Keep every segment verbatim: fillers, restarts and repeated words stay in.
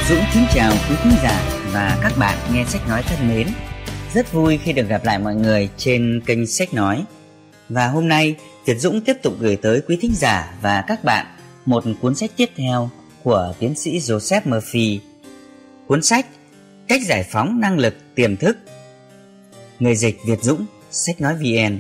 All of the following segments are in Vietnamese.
Dũng kính chào quý khán giả và các bạn nghe sách nói thân mến. Rất vui khi được gặp lại mọi người trên kênh sách nói. Và hôm nay Việt Dũng tiếp tục gửi tới quý thính giả và các bạn một cuốn sách tiếp theo của tiến sĩ Joseph Murphy. Cuốn sách Cách giải phóng năng lực tiềm thức. Người dịch Việt Dũng, sách nói vn.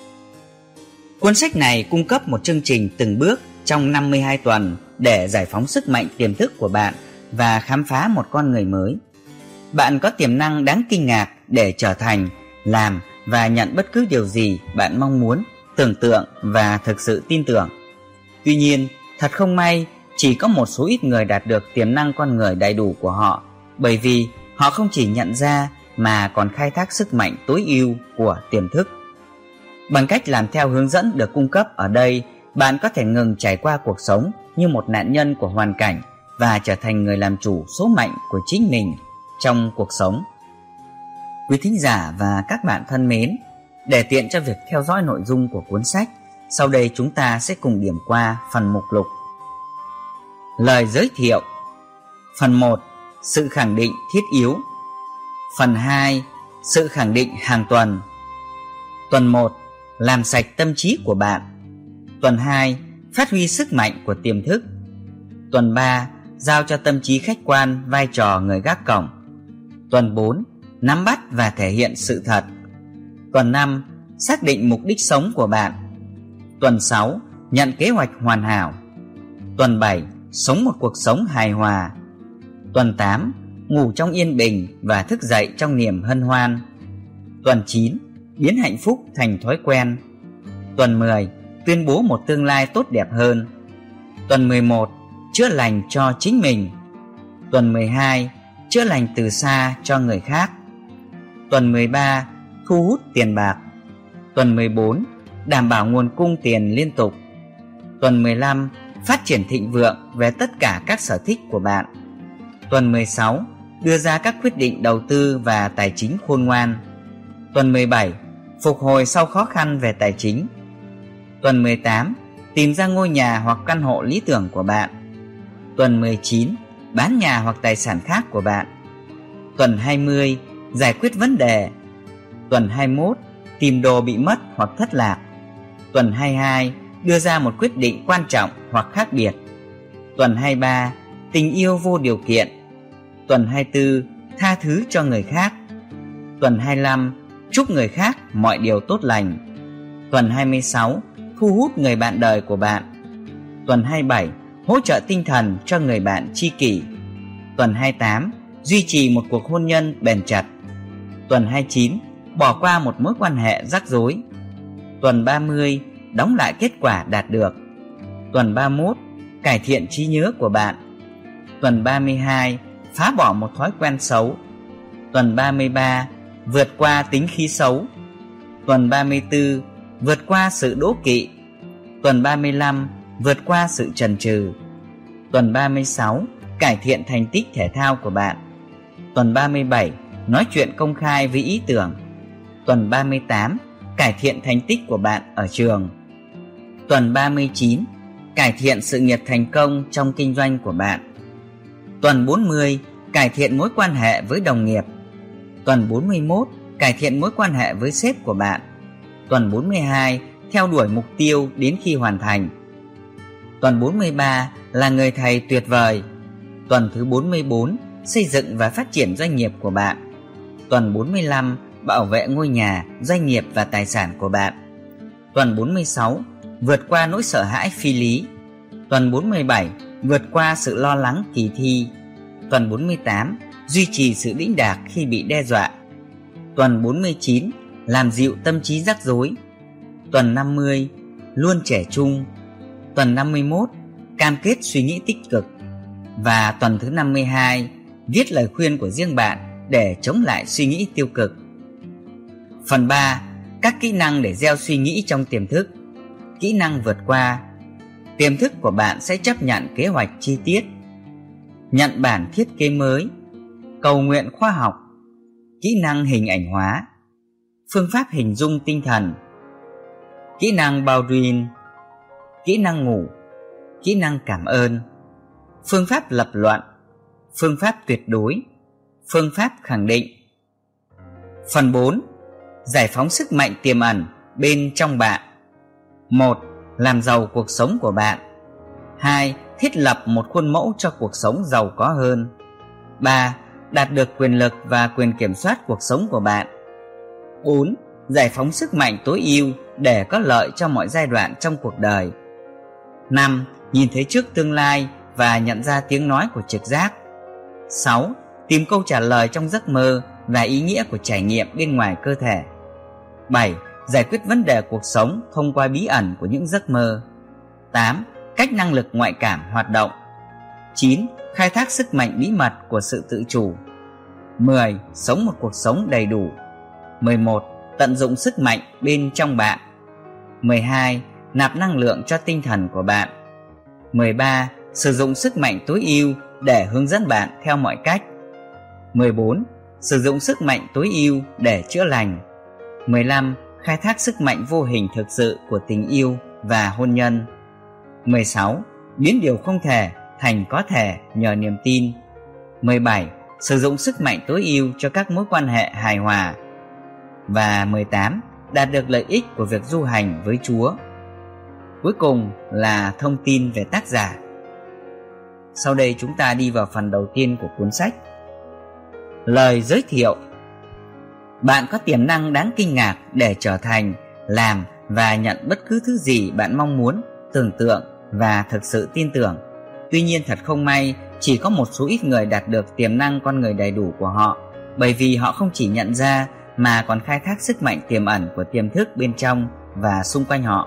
Cuốn sách này cung cấp một chương trình từng bước trong năm mươi hai tuần để giải phóng sức mạnh tiềm thức của bạn và khám phá một con người mới. Bạn có tiềm năng đáng kinh ngạc để trở thành, làm và nhận bất cứ điều gì bạn mong muốn, tưởng tượng và thực sự tin tưởng. Tuy nhiên, thật không may, chỉ có một số ít người đạt được tiềm năng con người đầy đủ của họ, bởi vì họ không chỉ nhận ra mà còn khai thác sức mạnh tối ưu của tiềm thức. Bằng cách làm theo hướng dẫn được cung cấp ở đây, bạn có thể ngừng trải qua cuộc sống như một nạn nhân của hoàn cảnh và trở thành người làm chủ số mệnh của chính mình trong cuộc sống. Quý thính giả và các bạn thân mến, để tiện cho việc theo dõi nội dung của cuốn sách, sau đây chúng ta sẽ cùng điểm qua phần mục lục. Lời giới thiệu. Phần một. Sự khẳng định thiết yếu. Phần hai. Sự khẳng định hàng tuần. Tuần một. Làm sạch tâm trí của bạn. Tuần hai. Phát huy sức mạnh của tiềm thức. Tuần ba. Giao cho tâm trí khách quan vai trò người gác cổng. Tuần bốn. Nắm bắt và thể hiện sự thật. Tuần năm. Xác định mục đích sống của bạn. Tuần sáu. Nhận kế hoạch hoàn hảo. Tuần bảy. Sống một cuộc sống hài hòa. Tuần tám. Ngủ trong yên bình và thức dậy trong niềm hân hoan. Tuần chín. Biến hạnh phúc thành thói quen. Tuần mười. Tuyên bố một tương lai tốt đẹp hơn. Tuần mười một. Chữa lành cho chính mình. Tuần mười hai. Chữa lành từ xa cho người khác. Tuần mười ba. Thu hút tiền bạc. Tuần mười bốn. Đảm bảo nguồn cung tiền liên tục. Tuần mười lăm. Phát triển thịnh vượng về tất cả các sở thích của bạn. Tuần mười sáu. Đưa ra các quyết định đầu tư và tài chính khôn ngoan. Tuần mười bảy. Phục hồi sau khó khăn về tài chính. Tuần mười tám. Tìm ra ngôi nhà hoặc căn hộ lý tưởng của bạn. Tuần mười chín. Bán nhà hoặc tài sản khác của bạn. Tuần hai mươi. Giải quyết vấn đề. Tuần hai mươi mốt. Tìm đồ bị mất hoặc thất lạc. Tuần hai mươi hai. Đưa ra một quyết định quan trọng hoặc khác biệt. Tuần hai mươi ba. Tình yêu vô điều kiện. Tuần hai mươi tư. Tha thứ cho người khác. Tuần hai mươi lăm. Chúc người khác mọi điều tốt lành. Tuần hai mươi sáu. Thu hút người bạn đời của bạn. Tuần hai mươi bảy. Hỗ trợ tinh thần cho người bạn tri kỷ. Tuần hai mươi tám. Duy trì một cuộc hôn nhân bền chặt. Tuần hai mươi chín. Bỏ qua một mối quan hệ rắc rối. Tuần ba mươi. Đóng lại kết quả đạt được. Tuần ba mươi mốt. Cải thiện trí nhớ của bạn. Tuần ba mươi hai. Phá bỏ một thói quen xấu. Tuần ba mươi ba. Vượt qua tính khí xấu. Tuần ba mươi tư. Vượt qua sự đố kỵ. Tuần ba mươi lăm. Vượt qua sự chần chừ. Tuần ba mươi sáu. Cải thiện thành tích thể thao của bạn. Tuần ba mươi bảy. Nói chuyện công khai với ý tưởng. Tuần ba mươi tám. Cải thiện thành tích của bạn ở trường. Tuần ba mươi chín. Cải thiện sự nghiệp thành công trong kinh doanh của bạn. Tuần bốn mươi. Cải thiện mối quan hệ với đồng nghiệp. Tuần bốn mươi mốt. Cải thiện mối quan hệ với sếp của bạn. Tuần bốn mươi hai. Theo đuổi mục tiêu đến khi hoàn thành. Tuần bốn mươi ba. Là người thầy tuyệt vời. Tuần thứ bốn mươi bốn. Xây dựng và phát triển doanh nghiệp của bạn. Tuần bốn mươi lăm. Bảo vệ ngôi nhà, doanh nghiệp và tài sản của bạn. Tuần bốn mươi sáu. Vượt qua nỗi sợ hãi phi lý. Tuần bốn mươi bảy. Vượt qua sự lo lắng kỳ thi. Tuần bốn mươi tám. Duy trì sự đĩnh đạc khi bị đe dọa. Tuần bốn mươi chín. Làm dịu tâm trí rắc rối. Tuần năm mươi. Luôn trẻ trung. Tuần năm mươi mốt. Cam kết suy nghĩ tích cực. Và tuần thứ năm mươi hai. Viết lời khuyên của riêng bạn để chống lại suy nghĩ tiêu cực. Phần ba. Các kỹ năng để gieo suy nghĩ trong tiềm thức. Kỹ năng vượt qua. Tiềm thức của bạn sẽ chấp nhận kế hoạch chi tiết. Nhận bản thiết kế mới. Cầu nguyện khoa học. Kỹ năng hình ảnh hóa. Phương pháp hình dung tinh thần. Kỹ năng Baldwin. Kỹ năng ngủ. Kỹ năng cảm ơn. Phương pháp lập luận. phương pháp tuyệt đối, phương pháp khẳng định. Phần bốn. Giải phóng sức mạnh tiềm ẩn bên trong bạn. một. Làm giàu cuộc sống của bạn. hai. Thiết lập một khuôn mẫu cho cuộc sống giàu có hơn. ba. Đạt được quyền lực và quyền kiểm soát cuộc sống của bạn. bốn. Giải phóng sức mạnh tối ưu để có lợi cho mọi giai đoạn trong cuộc đời. năm. Nhìn thấy trước tương lai và nhận ra tiếng nói của trực giác. sáu. Tìm câu trả lời trong giấc mơ và ý nghĩa của trải nghiệm bên ngoài cơ thể. bảy. Giải quyết vấn đề cuộc sống thông qua bí ẩn của những giấc mơ. tám. Cách năng lực ngoại cảm hoạt động. chín. Khai thác sức mạnh bí mật của sự tự chủ. mười. Sống một cuộc sống đầy đủ. mười một. Tận dụng sức mạnh bên trong bạn. mười hai. Nạp năng lượng cho tinh thần của bạn. mười ba. Sử dụng sức mạnh tối ưu để hướng dẫn bạn theo mọi cách. mười bốn. Sử dụng sức mạnh tối ưu để chữa lành. mười lăm. Khai thác sức mạnh vô hình thực sự của tình yêu và hôn nhân. mười sáu. Biến điều không thể thành có thể nhờ niềm tin. mười bảy. Sử dụng sức mạnh tối ưu cho các mối quan hệ hài hòa. Và mười tám. Đạt được lợi ích của việc du hành với Chúa. Cuối cùng là thông tin về tác giả. Sau đây chúng ta đi vào phần đầu tiên của cuốn sách. Lời giới thiệu. Bạn có tiềm năng đáng kinh ngạc để trở thành, làm và nhận bất cứ thứ gì bạn mong muốn, tưởng tượng và thực sự tin tưởng. Tuy nhiên thật không may, chỉ có một số ít người đạt được tiềm năng con người đầy đủ của họ, bởi vì họ không chỉ nhận ra mà còn khai thác sức mạnh tiềm ẩn của tiềm thức bên trong và xung quanh họ.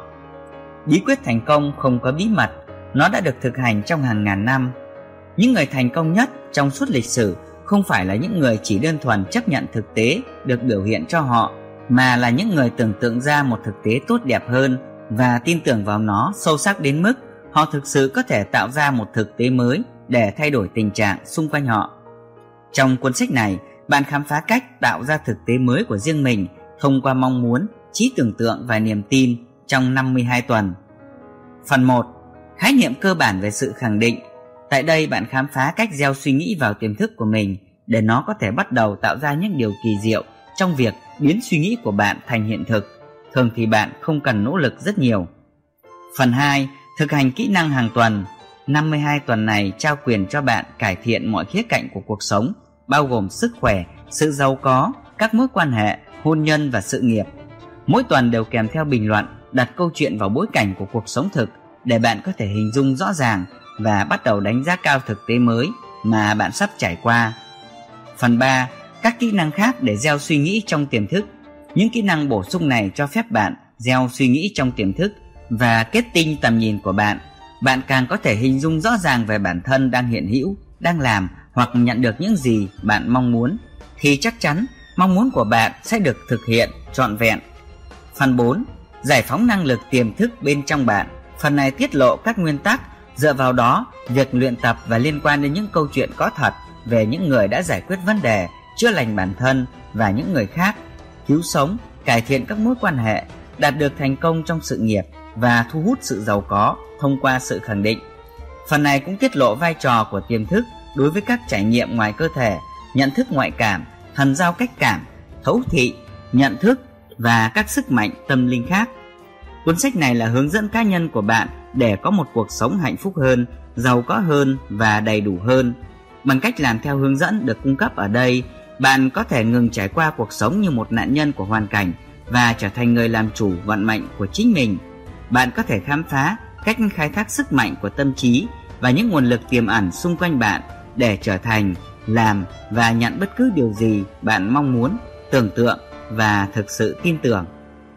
Bí quyết thành công không có bí mật, nó đã được thực hành trong hàng ngàn năm. Những người thành công nhất trong suốt lịch sử không phải là những người chỉ đơn thuần chấp nhận thực tế được biểu hiện cho họ, mà là những người tưởng tượng ra một thực tế tốt đẹp hơn và tin tưởng vào nó sâu sắc đến mức họ thực sự có thể tạo ra một thực tế mới để thay đổi tình trạng xung quanh họ. Trong cuốn sách này, bạn khám phá cách tạo ra thực tế mới của riêng mình thông qua mong muốn, trí tưởng tượng và niềm tin trong năm mươi hai tuần. Phần một. Khái niệm cơ bản về sự khẳng định. Tại đây bạn khám phá cách gieo suy nghĩ vào tiềm thức của mình để nó có thể bắt đầu tạo ra những điều kỳ diệu trong việc biến suy nghĩ của bạn thành hiện thực. Thường thì bạn không cần nỗ lực rất nhiều. Phần hai. Thực hành kỹ năng hàng tuần. năm mươi hai tuần này trao quyền cho bạn cải thiện mọi khía cạnh của cuộc sống, bao gồm sức khỏe, sự giàu có, các mối quan hệ, hôn nhân và sự nghiệp. Mỗi tuần đều kèm theo bình luận, đặt câu chuyện vào bối cảnh của cuộc sống thực để bạn có thể hình dung rõ ràng và bắt đầu đánh giá cao thực tế mới mà bạn sắp trải qua. Phần ba. Các kỹ năng khác để gieo suy nghĩ trong tiềm thức. Những kỹ năng bổ sung này cho phép bạn gieo suy nghĩ trong tiềm thức và kết tinh tầm nhìn của bạn. Bạn càng có thể hình dung rõ ràng về bản thân đang hiện hữu, đang làm hoặc nhận được những gì bạn mong muốn, thì chắc chắn mong muốn của bạn sẽ được thực hiện trọn vẹn. Phần bốn. Giải phóng năng lực tiềm thức bên trong bạn. Phần này tiết lộ các nguyên tắc, dựa vào đó việc luyện tập và liên quan đến những câu chuyện có thật về những người đã giải quyết vấn đề, chữa lành bản thân và những người khác, cứu sống, cải thiện các mối quan hệ, đạt được thành công trong sự nghiệp và thu hút sự giàu có thông qua sự khẳng định. Phần này cũng tiết lộ vai trò của tiềm thức đối với các trải nghiệm ngoài cơ thể, nhận thức ngoại cảm, thần giao cách cảm, thấu thị, nhận thức và các sức mạnh tâm linh khác. Cuốn sách này là hướng dẫn cá nhân của bạn để có một cuộc sống hạnh phúc hơn, giàu có hơn và đầy đủ hơn. Bằng cách làm theo hướng dẫn được cung cấp ở đây, bạn có thể ngừng trải qua cuộc sống như một nạn nhân của hoàn cảnh và trở thành người làm chủ vận mệnh của chính mình. Bạn có thể khám phá cách khai thác sức mạnh của tâm trí và những nguồn lực tiềm ẩn xung quanh bạn để trở thành, làm và nhận bất cứ điều gì bạn mong muốn, tưởng tượng và thực sự tin tưởng.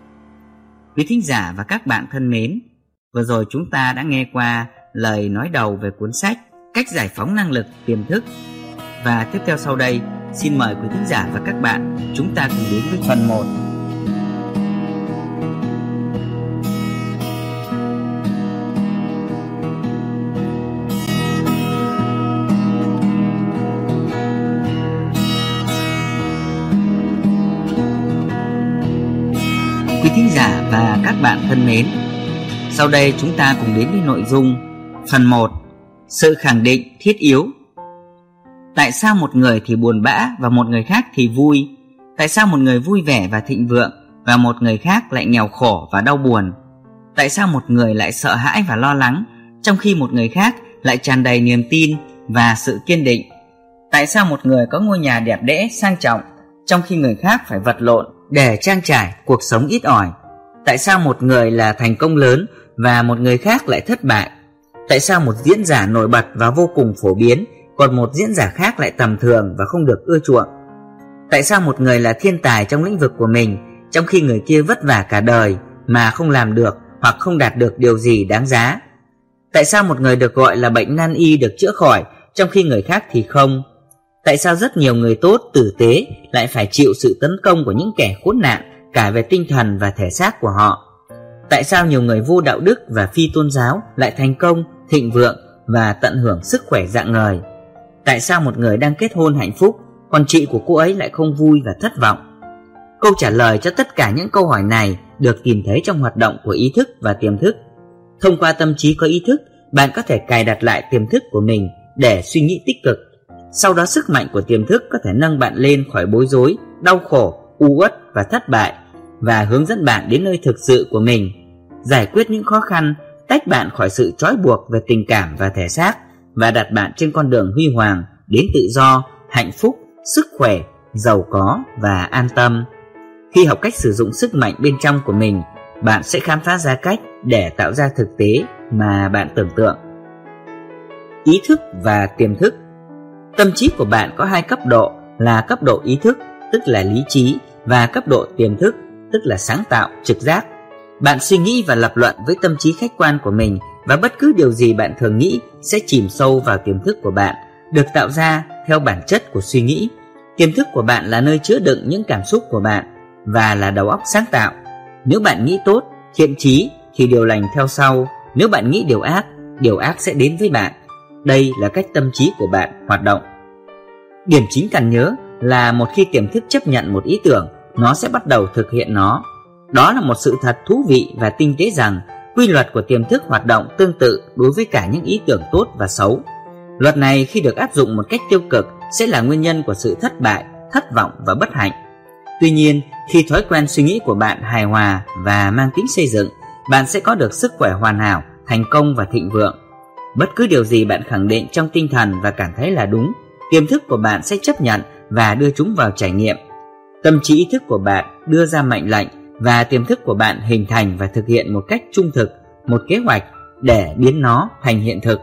Quý thính giả và các bạn thân mến, vừa rồi chúng ta đã nghe qua lời nói đầu về cuốn sách Cách giải phóng năng lực tiềm thức. Và tiếp theo sau đây, xin mời quý thính giả và các bạn chúng ta cùng đến với phần một. Quý thính giả và các bạn thân mến, sau đây chúng ta cùng đến với nội dung phần một. Sự khẳng định thiết yếu. Tại sao một người thì buồn bã và một người khác thì vui? Tại sao một người vui vẻ và thịnh vượng và một người khác lại nghèo khổ và đau buồn? Tại sao một người lại sợ hãi và lo lắng, trong khi một người khác lại tràn đầy niềm tin và sự kiên định? Tại sao một người có ngôi nhà đẹp đẽ sang trọng, trong khi người khác phải vật lộn để trang trải cuộc sống ít ỏi? Tại sao một người là thành công lớn và một người khác lại thất bại? Tại sao một diễn giả nổi bật và vô cùng phổ biến, còn một diễn giả khác lại tầm thường và không được ưa chuộng? Tại sao một người là thiên tài trong lĩnh vực của mình, trong khi người kia vất vả cả đời mà không làm được hoặc không đạt được điều gì đáng giá? Tại sao một người được gọi là bệnh nan y được chữa khỏi, trong khi người khác thì không? Tại sao rất nhiều người tốt, tử tế lại phải chịu sự tấn công của những kẻ khốn nạn cả về tinh thần và thể xác của họ? Tại sao nhiều người vô đạo đức và phi tôn giáo lại thành công, thịnh vượng và tận hưởng sức khỏe rạng ngời? Tại sao một người đang kết hôn hạnh phúc, còn chị của cô ấy lại không vui và thất vọng? Câu trả lời cho tất cả những câu hỏi này được tìm thấy trong hoạt động của ý thức và tiềm thức. Thông qua tâm trí có ý thức, bạn có thể cài đặt lại tiềm thức của mình để suy nghĩ tích cực. Sau đó sức mạnh của tiềm thức có thể nâng bạn lên khỏi bối rối, đau khổ, u uất và thất bại, và hướng dẫn bạn đến nơi thực sự của mình, giải quyết những khó khăn, tách bạn khỏi sự trói buộc về tình cảm và thể xác, và đặt bạn trên con đường huy hoàng đến tự do, hạnh phúc, sức khỏe, giàu có và an tâm. Khi học cách sử dụng sức mạnh bên trong của mình, bạn sẽ khám phá ra cách để tạo ra thực tế mà bạn tưởng tượng. Ý thức và tiềm thức. Tâm trí của bạn có hai cấp độ là cấp độ ý thức, tức là lý trí, và cấp độ tiềm thức, tức là sáng tạo, trực giác. Bạn suy nghĩ và lập luận với tâm trí khách quan của mình, và bất cứ điều gì bạn thường nghĩ sẽ chìm sâu vào tiềm thức của bạn, được tạo ra theo bản chất của suy nghĩ. Tiềm thức của bạn là nơi chứa đựng những cảm xúc của bạn và là đầu óc sáng tạo. Nếu bạn nghĩ tốt, thiện chí thì điều lành theo sau. Nếu bạn nghĩ điều ác, điều ác sẽ đến với bạn. Đây là cách tâm trí của bạn hoạt động. Điểm chính cần nhớ là một khi tiềm thức chấp nhận một ý tưởng, nó sẽ bắt đầu thực hiện nó. Đó là một sự thật thú vị và tinh tế rằng quy luật của tiềm thức hoạt động tương tự đối với cả những ý tưởng tốt và xấu. Luật này khi được áp dụng một cách tiêu cực sẽ là nguyên nhân của sự thất bại, thất vọng và bất hạnh. Tuy nhiên, khi thói quen suy nghĩ của bạn hài hòa và mang tính xây dựng, bạn sẽ có được sức khỏe hoàn hảo, thành công và thịnh vượng. Bất cứ điều gì bạn khẳng định trong tinh thần và cảm thấy là đúng, tiềm thức của bạn sẽ chấp nhận và đưa chúng vào trải nghiệm. Tâm trí ý thức của bạn đưa ra mệnh lệnh, và tiềm thức của bạn hình thành và thực hiện một cách trung thực một kế hoạch để biến nó thành hiện thực.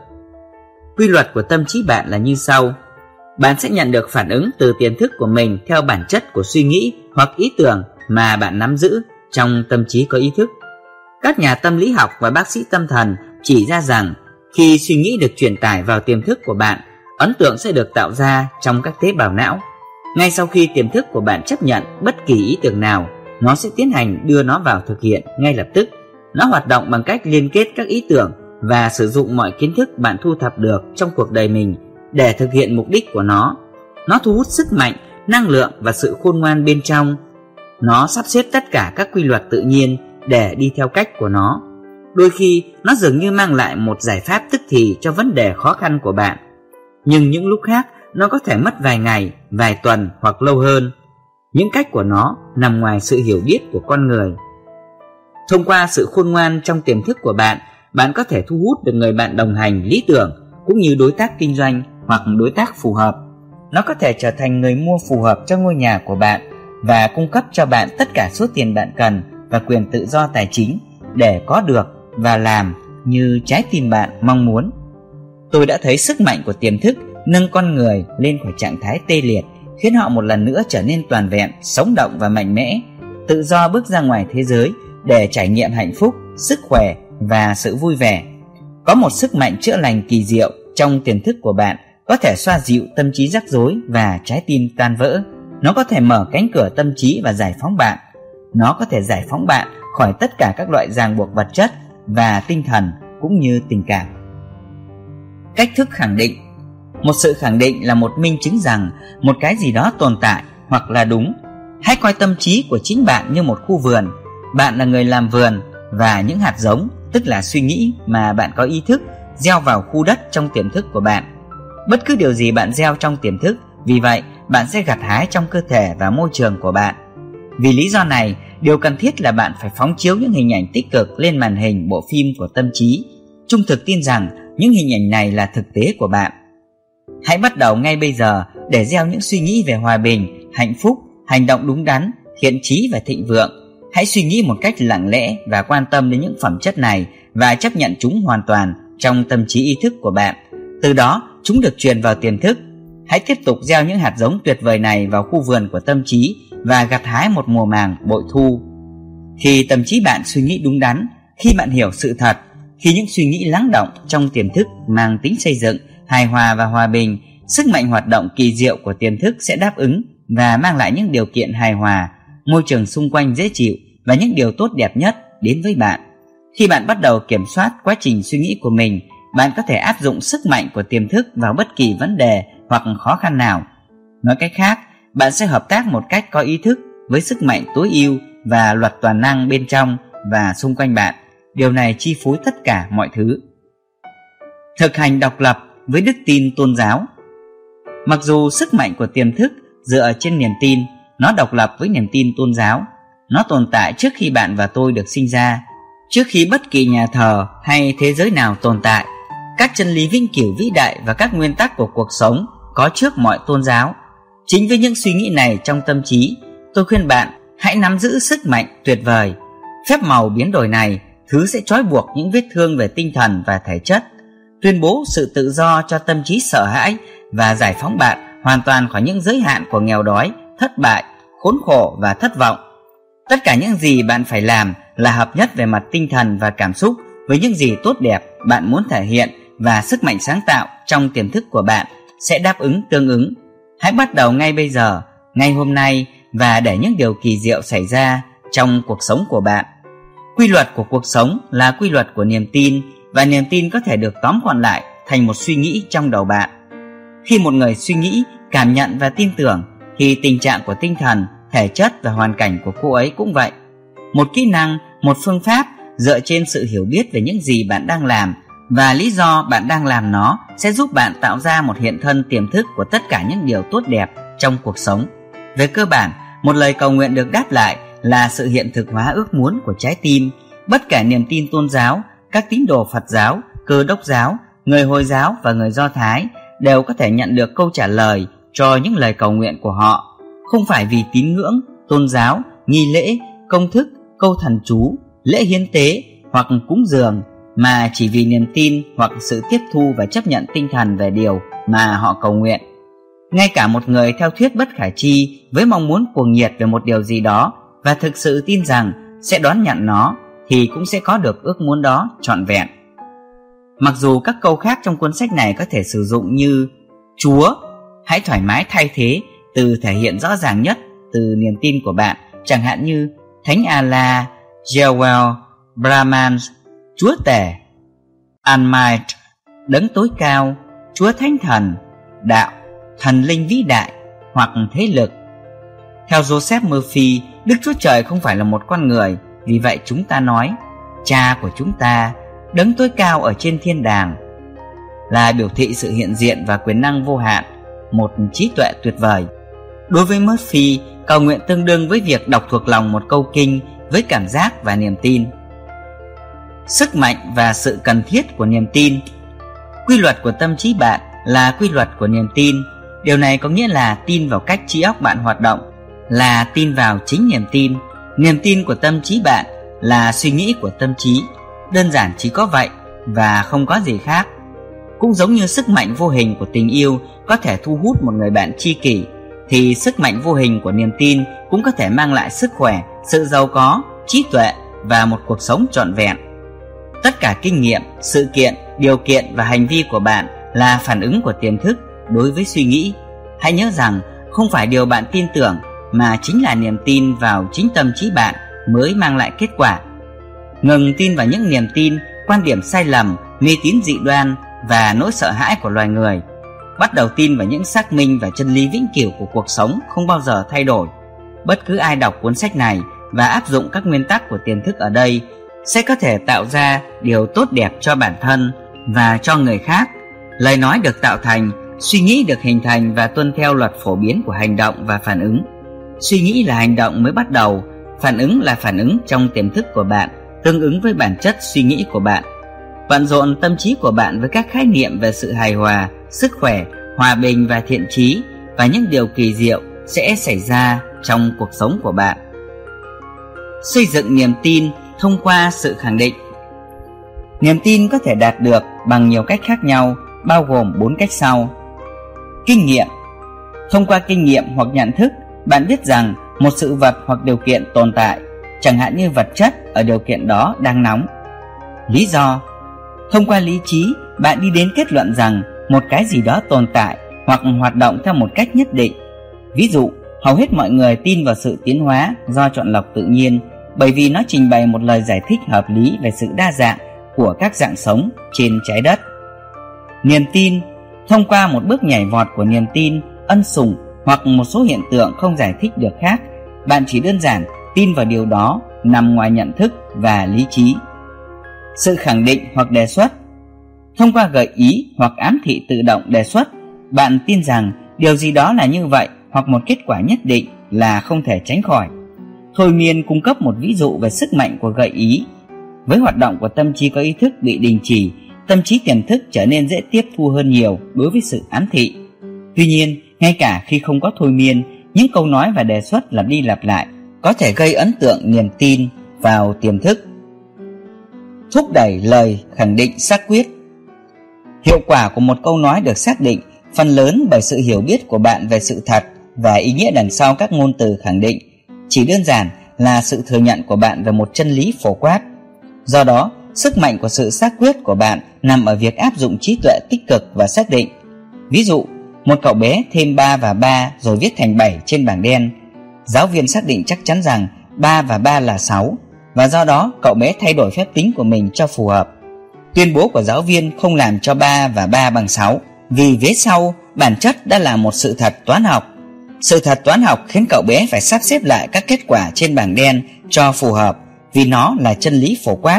Quy luật của tâm trí bạn là như sau. Bạn sẽ nhận được phản ứng từ tiềm thức của mình theo bản chất của suy nghĩ hoặc ý tưởng mà bạn nắm giữ trong tâm trí có ý thức. Các nhà tâm lý học và bác sĩ tâm thần chỉ ra rằng khi suy nghĩ được truyền tải vào tiềm thức của bạn, ấn tượng sẽ được tạo ra trong các tế bào não. Ngay sau khi tiềm thức của bạn chấp nhận bất kỳ ý tưởng nào, nó sẽ tiến hành đưa nó vào thực hiện ngay lập tức. Nó hoạt động bằng cách liên kết các ý tưởng và sử dụng mọi kiến thức bạn thu thập được trong cuộc đời mình để thực hiện mục đích của nó. Nó thu hút sức mạnh, năng lượng và sự khôn ngoan bên trong. Nó sắp xếp tất cả các quy luật tự nhiên để đi theo cách của nó. Đôi khi nó dường như mang lại một giải pháp tức thì cho vấn đề khó khăn của bạn. Nhưng những lúc khác nó có thể mất vài ngày, vài tuần hoặc lâu hơn. Những cách của nó nằm ngoài sự hiểu biết của con người. Thông qua sự khôn ngoan trong tiềm thức của bạn, bạn có thể thu hút được người bạn đồng hành lý tưởng cũng như đối tác kinh doanh hoặc đối tác phù hợp. Nó có thể trở thành người mua phù hợp cho ngôi nhà của bạn và cung cấp cho bạn tất cả số tiền bạn cần và quyền tự do tài chính để có được và làm như trái tim bạn mong muốn. Tôi đã thấy sức mạnh của tiềm thức nâng con người lên khỏi trạng thái tê liệt, khiến họ một lần nữa trở nên toàn vẹn, sống động và mạnh mẽ, tự do bước ra ngoài thế giới để trải nghiệm hạnh phúc, sức khỏe và sự vui vẻ. Có một sức mạnh chữa lành kỳ diệu trong tiềm thức của bạn, có thể xoa dịu tâm trí rắc rối và trái tim tan vỡ. Nó có thể mở cánh cửa tâm trí và giải phóng bạn. Nó có thể giải phóng bạn khỏi tất cả các loại ràng buộc vật chất và tinh thần cũng như tình cảm. Cách thức khẳng định. Một sự khẳng định là một minh chứng rằng một cái gì đó tồn tại hoặc là đúng. Hãy coi tâm trí của chính bạn như một khu vườn. Bạn là người làm vườn và những hạt giống, tức là suy nghĩ mà bạn có ý thức, gieo vào khu đất trong tiềm thức của bạn. Bất cứ điều gì bạn gieo trong tiềm thức, vì vậy bạn sẽ gặt hái trong cơ thể và môi trường của bạn. Vì lý do này, điều cần thiết là bạn phải phóng chiếu những hình ảnh tích cực lên màn hình bộ phim của tâm trí, trung thực tin rằng những hình ảnh này là thực tế của bạn. Hãy bắt đầu ngay bây giờ để gieo những suy nghĩ về hòa bình, hạnh phúc, hành động đúng đắn, thiện chí và thịnh vượng. Hãy suy nghĩ một cách lặng lẽ và quan tâm đến những phẩm chất này và chấp nhận chúng hoàn toàn trong tâm trí ý thức của bạn. Từ đó, chúng được truyền vào tiềm thức. Hãy tiếp tục gieo những hạt giống tuyệt vời này vào khu vườn của tâm trí và gặt hái một mùa màng bội thu. Khi tâm trí bạn suy nghĩ đúng đắn, khi bạn hiểu sự thật, khi những suy nghĩ lắng động trong tiềm thức mang tính xây dựng, hài hòa và hòa bình, sức mạnh hoạt động kỳ diệu của tiềm thức sẽ đáp ứng và mang lại những điều kiện hài hòa, môi trường xung quanh dễ chịu và những điều tốt đẹp nhất đến với bạn. Khi bạn bắt đầu kiểm soát quá trình suy nghĩ của mình, bạn có thể áp dụng sức mạnh của tiềm thức vào bất kỳ vấn đề hoặc khó khăn nào. Nói cách khác, bạn sẽ hợp tác một cách có ý thức với sức mạnh tối ưu và luật toàn năng bên trong và xung quanh bạn. Điều này chi phối tất cả mọi thứ. Thực hành độc lập với đức tin tôn giáo. Mặc dù sức mạnh của tiềm thức dựa trên niềm tin, nó độc lập với niềm tin tôn giáo. Nó tồn tại trước khi bạn và tôi được sinh ra, trước khi bất kỳ nhà thờ hay thế giới nào tồn tại. Các chân lý vĩnh cửu vĩ đại và các nguyên tắc của cuộc sống có trước mọi tôn giáo. Chính với những suy nghĩ này trong tâm trí, tôi khuyên bạn hãy nắm giữ sức mạnh tuyệt vời. Phép màu biến đổi này, thứ sẽ trói buộc những vết thương về tinh thần và thể chất, tuyên bố sự tự do cho tâm trí sợ hãi và giải phóng bạn hoàn toàn khỏi những giới hạn của nghèo đói, thất bại, khốn khổ và thất vọng. Tất cả những gì bạn phải làm là hợp nhất về mặt tinh thần và cảm xúc với những gì tốt đẹp bạn muốn thể hiện, và sức mạnh sáng tạo trong tiềm thức của bạn sẽ đáp ứng tương ứng. Hãy bắt đầu ngay bây giờ, ngay hôm nay, và để những điều kỳ diệu xảy ra trong cuộc sống của bạn. Quy luật của cuộc sống là quy luật của niềm tin, và niềm tin có thể được tóm gọn lại thành một suy nghĩ trong đầu bạn. Khi một người suy nghĩ, cảm nhận và tin tưởng, thì tình trạng của tinh thần, thể chất và hoàn cảnh của cô ấy cũng vậy. Một kỹ năng, một phương pháp dựa trên sự hiểu biết về những gì bạn đang làm và lý do bạn đang làm nó sẽ giúp bạn tạo ra một hiện thân tiềm thức của tất cả những điều tốt đẹp trong cuộc sống. Về cơ bản, một lời cầu nguyện được đáp lại là sự hiện thực hóa ước muốn của trái tim. Bất kể niềm tin tôn giáo, các tín đồ Phật giáo, Cơ đốc giáo, người Hồi giáo và người Do Thái đều có thể nhận được câu trả lời cho những lời cầu nguyện của họ, không phải vì tín ngưỡng, tôn giáo, nghi lễ, công thức, câu thần chú, lễ hiến tế hoặc cúng dường, mà chỉ vì niềm tin hoặc sự tiếp thu và chấp nhận tinh thần về điều mà họ cầu nguyện. Ngay cả một người theo thuyết bất khả tri với mong muốn cuồng nhiệt về một điều gì đó và thực sự tin rằng sẽ đón nhận nó, thì cũng sẽ có được ước muốn đó trọn vẹn. Mặc dù các câu khác trong cuốn sách này có thể sử dụng như Chúa, hãy thoải mái thay thế từ thể hiện rõ ràng nhất từ niềm tin của bạn, chẳng hạn như Thánh Allah, Jewel, Brahman, Chúa Tể, Almighty, Đấng tối cao, Chúa Thánh Thần, Đạo, Thần linh vĩ đại hoặc thế lực. Theo Joseph Murphy, Đức Chúa Trời không phải là một con người, vì vậy chúng ta nói Cha của chúng ta, Đấng tối cao ở trên thiên đàng, là biểu thị sự hiện diện và quyền năng vô hạn, một trí tuệ tuyệt vời. Đối với Murphy, cầu nguyện tương đương với việc đọc thuộc lòng một câu kinh với cảm giác và niềm tin. Sức mạnh và sự cần thiết của niềm tin. Quy luật của tâm trí bạn là quy luật của niềm tin. Điều này có nghĩa là tin vào cách trí óc bạn hoạt động, là tin vào chính niềm tin. Niềm tin của tâm trí bạn là suy nghĩ của tâm trí. Đơn giản chỉ có vậy và không có gì khác. Cũng giống như sức mạnh vô hình của tình yêu có thể thu hút một người bạn tri kỷ, thì sức mạnh vô hình của niềm tin cũng có thể mang lại sức khỏe, sự giàu có, trí tuệ và một cuộc sống trọn vẹn. Tất cả kinh nghiệm, sự kiện, điều kiện và hành vi của bạn là phản ứng của tiềm thức đối với suy nghĩ. Hãy nhớ rằng không phải điều bạn tin tưởng, mà chính là niềm tin vào chính tâm trí bạn mới mang lại kết quả. Ngừng tin vào những niềm tin, quan điểm sai lầm, mê tín dị đoan và nỗi sợ hãi của loài người. Bắt đầu tin vào những xác minh và chân lý vĩnh cửu của cuộc sống không bao giờ thay đổi. Bất cứ ai đọc cuốn sách này và áp dụng các nguyên tắc của tiềm thức ở đây sẽ có thể tạo ra điều tốt đẹp cho bản thân và cho người khác. Lời nói được tạo thành suy nghĩ được hình thành và tuân theo luật phổ biến của hành động và phản ứng. Suy nghĩ là hành động mới bắt đầu, phản ứng là phản ứng trong tiềm thức của bạn, tương ứng với bản chất suy nghĩ của bạn. Bận rộn tâm trí của bạn với các khái niệm về sự hài hòa, sức khỏe, hòa bình và thiện chí, và những điều kỳ diệu sẽ xảy ra trong cuộc sống của bạn. Xây dựng niềm tin thông qua sự khẳng định. Niềm tin có thể đạt được bằng nhiều cách khác nhau, bao gồm bốn cách sau. Kinh nghiệm. Thông qua kinh nghiệm hoặc nhận thức, bạn biết rằng một sự vật hoặc điều kiện tồn tại, chẳng hạn như vật chất ở điều kiện đó đang nóng. Lý do. Thông qua lý trí, bạn đi đến kết luận rằng một cái gì đó tồn tại hoặc hoạt động theo một cách nhất định. Ví dụ, hầu hết mọi người tin vào sự tiến hóa do chọn lọc tự nhiên, bởi vì nó trình bày một lời giải thích hợp lý về sự đa dạng của các dạng sống trên trái đất. Niềm tin. Thông qua một bước nhảy vọt của niềm tin, ân sủng hoặc một số hiện tượng không giải thích được khác, bạn chỉ đơn giản tin vào điều đó nằm ngoài nhận thức và lý trí. Sự khẳng định hoặc đề xuất. Thông qua gợi ý hoặc ám thị tự động đề xuất, bạn tin rằng điều gì đó là như vậy hoặc một kết quả nhất định là không thể tránh khỏi. Thôi miên cung cấp một ví dụ về sức mạnh của gợi ý. Với hoạt động của tâm trí có ý thức bị đình chỉ, tâm trí tiềm thức trở nên dễ tiếp thu hơn nhiều đối với sự ám thị. Tuy nhiên, ngay cả khi không có thôi miên, những câu nói và đề xuất lặp đi lặp lại có thể gây ấn tượng niềm tin vào tiềm thức. Thúc đẩy lời khẳng định xác quyết. Hiệu quả của một câu nói được xác định phần lớn bởi sự hiểu biết của bạn về sự thật và ý nghĩa đằng sau các ngôn từ khẳng định, chỉ đơn giản là sự thừa nhận của bạn về một chân lý phổ quát. Do đó, sức mạnh của sự xác quyết của bạn nằm ở việc áp dụng trí tuệ tích cực và xác định. Ví dụ, một cậu bé thêm ba và ba rồi viết thành bảy trên bảng đen. Giáo viên xác định chắc chắn rằng ba và ba là sáu, và do đó cậu bé thay đổi phép tính của mình cho phù hợp. Tuyên bố của giáo viên không làm cho ba và ba bằng sáu, vì vế sau bản chất đã là một sự thật toán học. Sự thật toán học khiến cậu bé phải sắp xếp lại các kết quả trên bảng đen cho phù hợp, vì nó là chân lý phổ quát.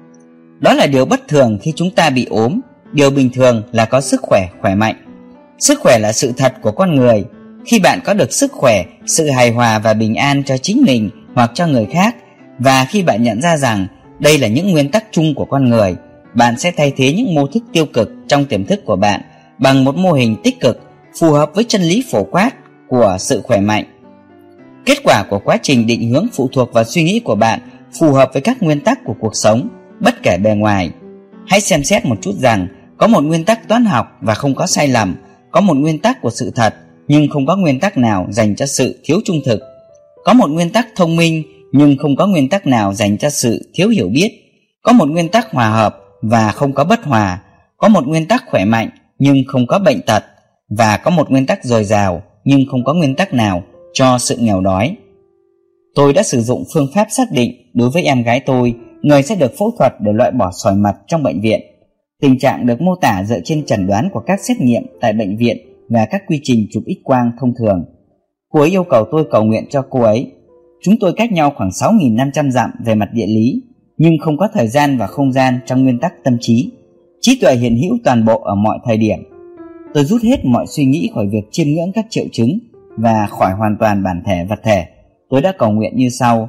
Đó là điều bất thường khi chúng ta bị ốm, điều bình thường là có sức khỏe khỏe mạnh. Sức khỏe là sự thật của con người. Khi bạn có được sức khỏe, sự hài hòa và bình an cho chính mình hoặc cho người khác, và khi bạn nhận ra rằng đây là những nguyên tắc chung của con người, bạn sẽ thay thế những mô thức tiêu cực trong tiềm thức của bạn bằng một mô hình tích cực phù hợp với chân lý phổ quát của sự khỏe mạnh. Kết quả của quá trình định hướng phụ thuộc vào suy nghĩ của bạn phù hợp với các nguyên tắc của cuộc sống, bất kể bề ngoài. Hãy xem xét một chút rằng có một nguyên tắc toán học và không có sai lầm, có một nguyên tắc của sự thật nhưng không có nguyên tắc nào dành cho sự thiếu trung thực, có một nguyên tắc thông minh nhưng không có nguyên tắc nào dành cho sự thiếu hiểu biết, có một nguyên tắc hòa hợp và không có bất hòa, có một nguyên tắc khỏe mạnh nhưng không có bệnh tật, và có một nguyên tắc dồi dào nhưng không có nguyên tắc nào cho sự nghèo đói. Tôi đã sử dụng phương pháp xác định đối với em gái tôi, người sẽ được phẫu thuật để loại bỏ sỏi mật trong bệnh viện. Tình trạng được mô tả dựa trên chẩn đoán của các xét nghiệm tại bệnh viện và các quy trình chụp X-quang thông thường. Cô ấy yêu cầu tôi cầu nguyện cho cô ấy. Chúng tôi cách nhau khoảng sáu nghìn năm trăm dặm về mặt địa lý, nhưng không có thời gian và không gian trong nguyên tắc tâm trí. Trí tuệ hiện hữu toàn bộ ở mọi thời điểm. Tôi rút hết mọi suy nghĩ khỏi việc chiêm ngưỡng các triệu chứng và khỏi hoàn toàn bản thể vật thể. Tôi đã cầu nguyện như sau.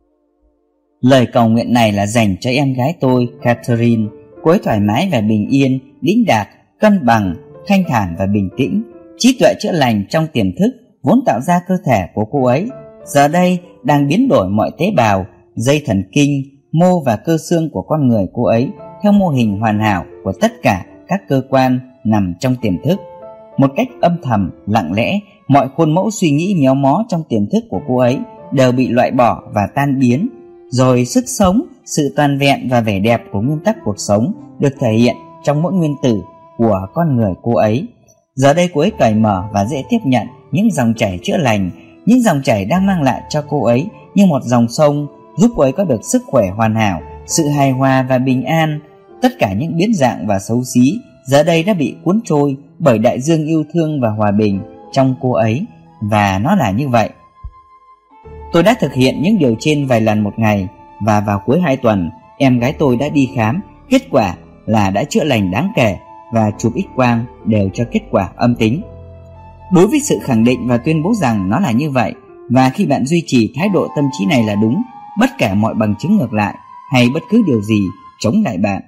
Lời cầu nguyện này là dành cho em gái tôi, Catherine. Cô ấy thoải mái và bình yên, đĩnh đạc, cân bằng, thanh thản và bình tĩnh. Trí tuệ chữa lành trong tiềm thức vốn tạo ra cơ thể của cô ấy, giờ đây đang biến đổi mọi tế bào, dây thần kinh, mô và cơ xương của con người cô ấy theo mô hình hoàn hảo của tất cả các cơ quan nằm trong tiềm thức. Một cách âm thầm, lặng lẽ, mọi khuôn mẫu suy nghĩ méo mó trong tiềm thức của cô ấy đều bị loại bỏ và tan biến, rồi sức sống, sự toàn vẹn và vẻ đẹp của nguyên tắc cuộc sống được thể hiện trong mỗi nguyên tử của con người cô ấy. Giờ đây cô ấy cởi mở và dễ tiếp nhận những dòng chảy chữa lành, những dòng chảy đang mang lại cho cô ấy như một dòng sông, giúp cô ấy có được sức khỏe hoàn hảo, sự hài hòa và bình an. Tất cả những biến dạng và xấu xí giờ đây đã bị cuốn trôi bởi đại dương yêu thương và hòa bình trong cô ấy, và nó là như vậy. Tôi đã thực hiện những điều trên vài lần một ngày, và vào cuối hai tuần, em gái tôi đã đi khám. Kết quả là đã chữa lành đáng kể, và chụp X-quang đều cho kết quả âm tính. Đối với sự khẳng định và tuyên bố rằng nó là như vậy, và khi bạn duy trì thái độ tâm trí này là đúng, bất kể mọi bằng chứng ngược lại hay bất cứ điều gì chống lại bạn.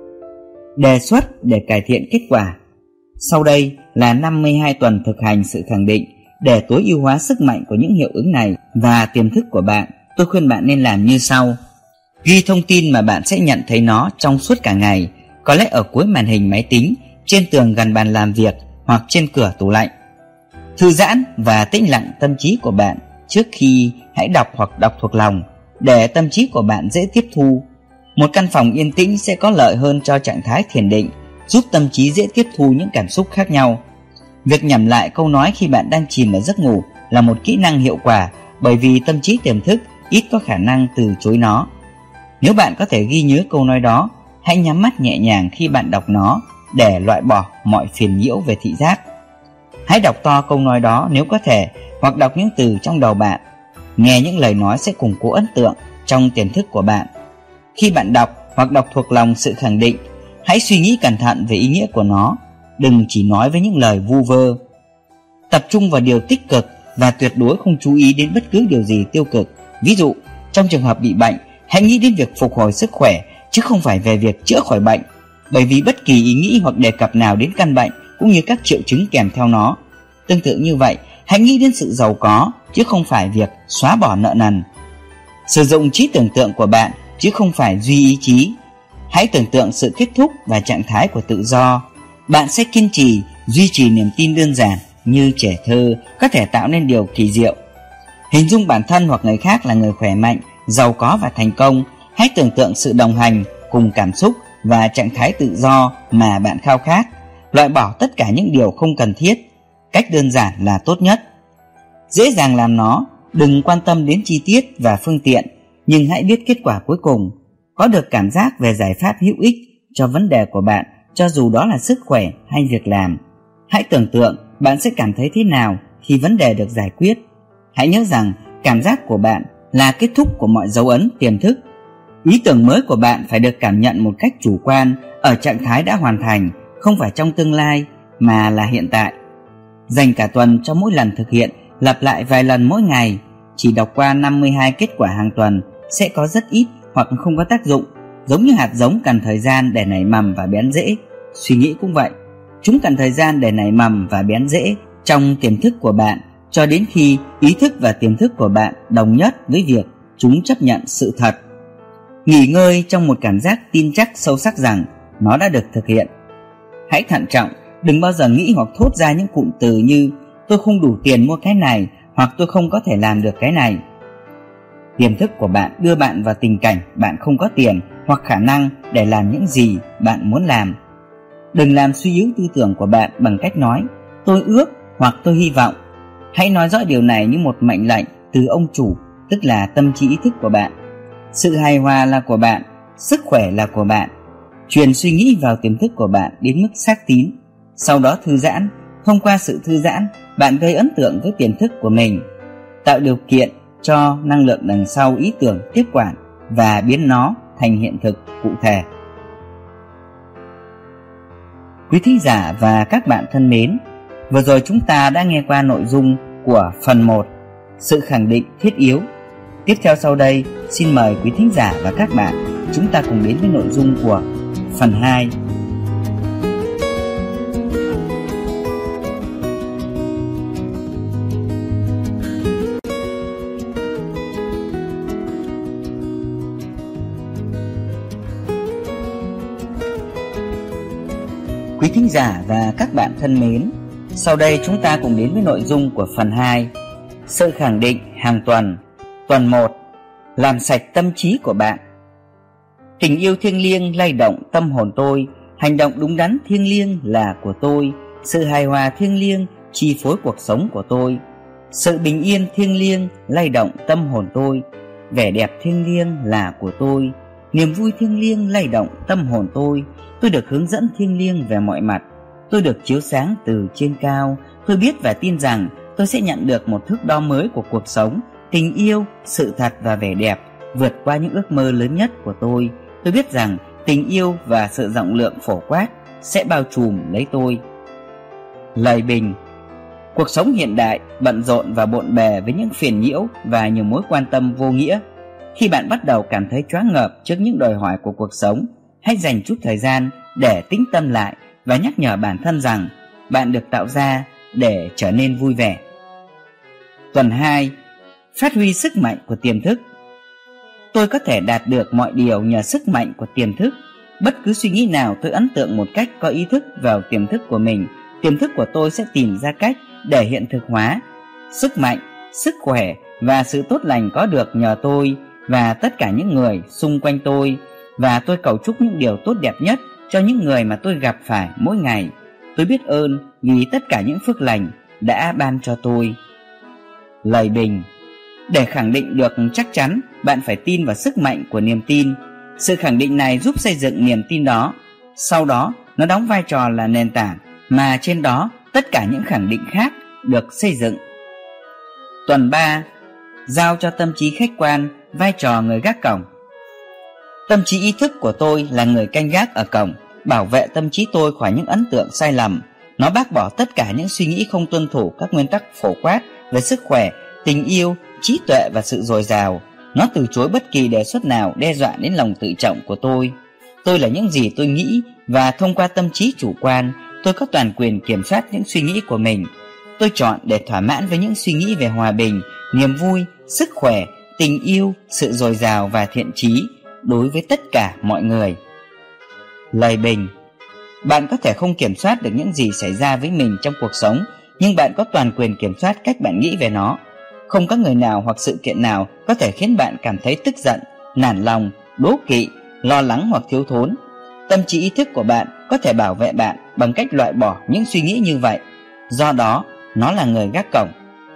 Đề xuất để cải thiện kết quả. Sau đây là năm mươi hai tuần thực hành sự khẳng định. Để tối ưu hóa sức mạnh của những hiệu ứng này và tiềm thức của bạn, tôi khuyên bạn nên làm như sau. Ghi thông tin mà bạn sẽ nhận thấy nó trong suốt cả ngày, có lẽ ở cuối màn hình máy tính, trên tường gần bàn làm việc hoặc trên cửa tủ lạnh. Thư giãn và tĩnh lặng tâm trí của bạn trước khi hãy đọc hoặc đọc thuộc lòng, để tâm trí của bạn dễ tiếp thu. Một căn phòng yên tĩnh sẽ có lợi hơn cho trạng thái thiền định, giúp tâm trí dễ tiếp thu những cảm xúc khác nhau. Việc nhẩm lại câu nói khi bạn đang chìm ở giấc ngủ là một kỹ năng hiệu quả, bởi vì tâm trí tiềm thức ít có khả năng từ chối nó. Nếu bạn có thể ghi nhớ câu nói đó, hãy nhắm mắt nhẹ nhàng khi bạn đọc nó để loại bỏ mọi phiền nhiễu về thị giác. Hãy đọc to câu nói đó nếu có thể, hoặc đọc những từ trong đầu bạn. Nghe những lời nói sẽ củng cố ấn tượng trong tiềm thức của bạn. Khi bạn đọc hoặc đọc thuộc lòng sự khẳng định, hãy suy nghĩ cẩn thận về ý nghĩa của nó. Đừng chỉ nói với những lời vu vơ. Tập trung vào điều tích cực và tuyệt đối không chú ý đến bất cứ điều gì tiêu cực. Ví dụ, trong trường hợp bị bệnh, hãy nghĩ đến việc phục hồi sức khỏe chứ không phải về việc chữa khỏi bệnh, bởi vì bất kỳ ý nghĩ hoặc đề cập nào đến căn bệnh cũng như các triệu chứng kèm theo nó. Tương tự như vậy, hãy nghĩ đến sự giàu có chứ không phải việc xóa bỏ nợ nần. Sử dụng trí tưởng tượng của bạn chứ không phải duy ý chí. Hãy tưởng tượng sự kết thúc và trạng thái của tự do. Bạn sẽ kiên trì duy trì niềm tin đơn giản như trẻ thơ có thể tạo nên điều kỳ diệu. Hình dung bản thân hoặc người khác là người khỏe mạnh, giàu có và thành công. Hãy tưởng tượng sự đồng hành cùng cảm xúc và trạng thái tự do mà bạn khao khát. Loại bỏ tất cả những điều không cần thiết. Cách đơn giản là tốt nhất. Dễ dàng làm nó, đừng quan tâm đến chi tiết và phương tiện, nhưng hãy biết kết quả cuối cùng. Có được cảm giác về giải pháp hữu ích cho vấn đề của bạn, cho dù đó là sức khỏe hay việc làm. Hãy tưởng tượng bạn sẽ cảm thấy thế nào khi vấn đề được giải quyết. Hãy nhớ rằng cảm giác của bạn là kết thúc của mọi dấu ấn tiềm thức. Ý tưởng mới của bạn phải được cảm nhận một cách chủ quan ở trạng thái đã hoàn thành, không phải trong tương lai mà là hiện tại. Dành cả tuần cho mỗi lần thực hiện, lặp lại vài lần mỗi ngày. Chỉ đọc qua năm mươi hai kết quả hàng tuần sẽ có rất ít hoặc không có tác dụng. Giống như hạt giống cần thời gian để nảy mầm và bén rễ, suy nghĩ cũng vậy. Chúng cần thời gian để nảy mầm và bén rễ trong tiềm thức của bạn, cho đến khi ý thức và tiềm thức của bạn đồng nhất với việc chúng chấp nhận sự thật. Nghỉ ngơi trong một cảm giác tin chắc sâu sắc rằng nó đã được thực hiện. Hãy thận trọng, đừng bao giờ nghĩ hoặc thốt ra những cụm từ như tôi không đủ tiền mua cái này hoặc tôi không có thể làm được cái này. Tiềm thức của bạn đưa bạn vào tình cảnh bạn không có tiền hoặc khả năng để làm những gì bạn muốn làm. Đừng làm suy yếu tư tưởng của bạn bằng cách nói tôi ước hoặc tôi hy vọng. Hãy nói rõ điều này như một mệnh lệnh từ ông chủ, tức là tâm trí ý thức của bạn. Sự hài hòa là của bạn, sức khỏe là của bạn. Truyền suy nghĩ vào tiềm thức của bạn đến mức xác tín. Sau đó thư giãn. Thông qua sự thư giãn, bạn gây ấn tượng với tiềm thức của mình, tạo điều kiện cho năng lượng đằng sau ý tưởng tiếp quản và biến nó thành hiện thực cụ thể. Quý thính giả và các bạn thân mến, vừa rồi chúng ta đã nghe qua nội dung của phần một, sự khẳng định thiết yếu. Tiếp theo sau đây, xin mời quý thính giả và các bạn chúng ta cùng đến với nội dung của phần hai. Quý thính giả và các bạn thân mến, sau đây chúng ta cùng đến với nội dung của phần hai, sự khẳng định hàng tuần. Tuần một, làm sạch tâm trí của bạn. Tình yêu thiêng liêng lay động tâm hồn tôi, hành động đúng đắn thiêng liêng là của tôi, sự hài hòa thiêng liêng chi phối cuộc sống của tôi, sự bình yên thiêng liêng lay động tâm hồn tôi, vẻ đẹp thiêng liêng là của tôi, niềm vui thiêng liêng lay động tâm hồn tôi. Tôi được hướng dẫn thiêng liêng về mọi mặt, tôi được chiếu sáng từ trên cao. Tôi biết và tin rằng tôi sẽ nhận được một thước đo mới của cuộc sống, tình yêu, sự thật và vẻ đẹp, vượt qua những ước mơ lớn nhất của tôi. Tôi biết rằng tình yêu và sự rộng lượng phổ quát sẽ bao trùm lấy tôi. Lời bình. Cuộc sống hiện đại bận rộn và bộn bề với những phiền nhiễu và nhiều mối quan tâm vô nghĩa. Khi bạn bắt đầu cảm thấy choáng ngợp trước những đòi hỏi của cuộc sống, hãy dành chút thời gian để tĩnh tâm lại và nhắc nhở bản thân rằng bạn được tạo ra để trở nên vui vẻ. Tuần hai. Phát huy sức mạnh của tiềm thức. Tôi có thể đạt được mọi điều nhờ sức mạnh của tiềm thức. Bất cứ suy nghĩ nào tôi ấn tượng một cách có ý thức vào tiềm thức của mình, tiềm thức của tôi sẽ tìm ra cách để hiện thực hóa. Sức mạnh, sức khỏe và sự tốt lành có được nhờ tôi và tất cả những người xung quanh tôi, và tôi cầu chúc những điều tốt đẹp nhất cho những người mà tôi gặp phải mỗi ngày. Tôi biết ơn vì tất cả những phước lành đã ban cho tôi. Lời bình. Để khẳng định được chắc chắn, bạn phải tin vào sức mạnh của niềm tin. Sự khẳng định này giúp xây dựng niềm tin đó. Sau đó, nó đóng vai trò là nền tảng mà trên đó tất cả những khẳng định khác được xây dựng. Tuần ba. Giao cho tâm trí khách quan vai trò người gác cổng. Tâm trí ý thức của tôi là người canh gác ở cổng, bảo vệ tâm trí tôi khỏi những ấn tượng sai lầm. Nó bác bỏ tất cả những suy nghĩ không tuân thủ các nguyên tắc phổ quát về sức khỏe, tình yêu, trí tuệ và sự dồi dào. Nó từ chối bất kỳ đề xuất nào đe dọa đến lòng tự trọng của tôi. Tôi là những gì tôi nghĩ, và thông qua tâm trí chủ quan, tôi có toàn quyền kiểm soát những suy nghĩ của mình. Tôi chọn để thỏa mãn với những suy nghĩ về hòa bình, niềm vui, sức khỏe, tình yêu, sự dồi dào và thiện chí đối với tất cả mọi người. Lời bình. Bạn có thể không kiểm soát được những gì xảy ra với mình trong cuộc sống, nhưng bạn có toàn quyền kiểm soát cách bạn nghĩ về nó. Không có người nào hoặc sự kiện nào có thể khiến bạn cảm thấy tức giận, nản lòng, đố kỵ, lo lắng hoặc thiếu thốn. Tâm trí ý thức của bạn có thể bảo vệ bạn bằng cách loại bỏ những suy nghĩ như vậy. Do đó, nó là người gác cổng.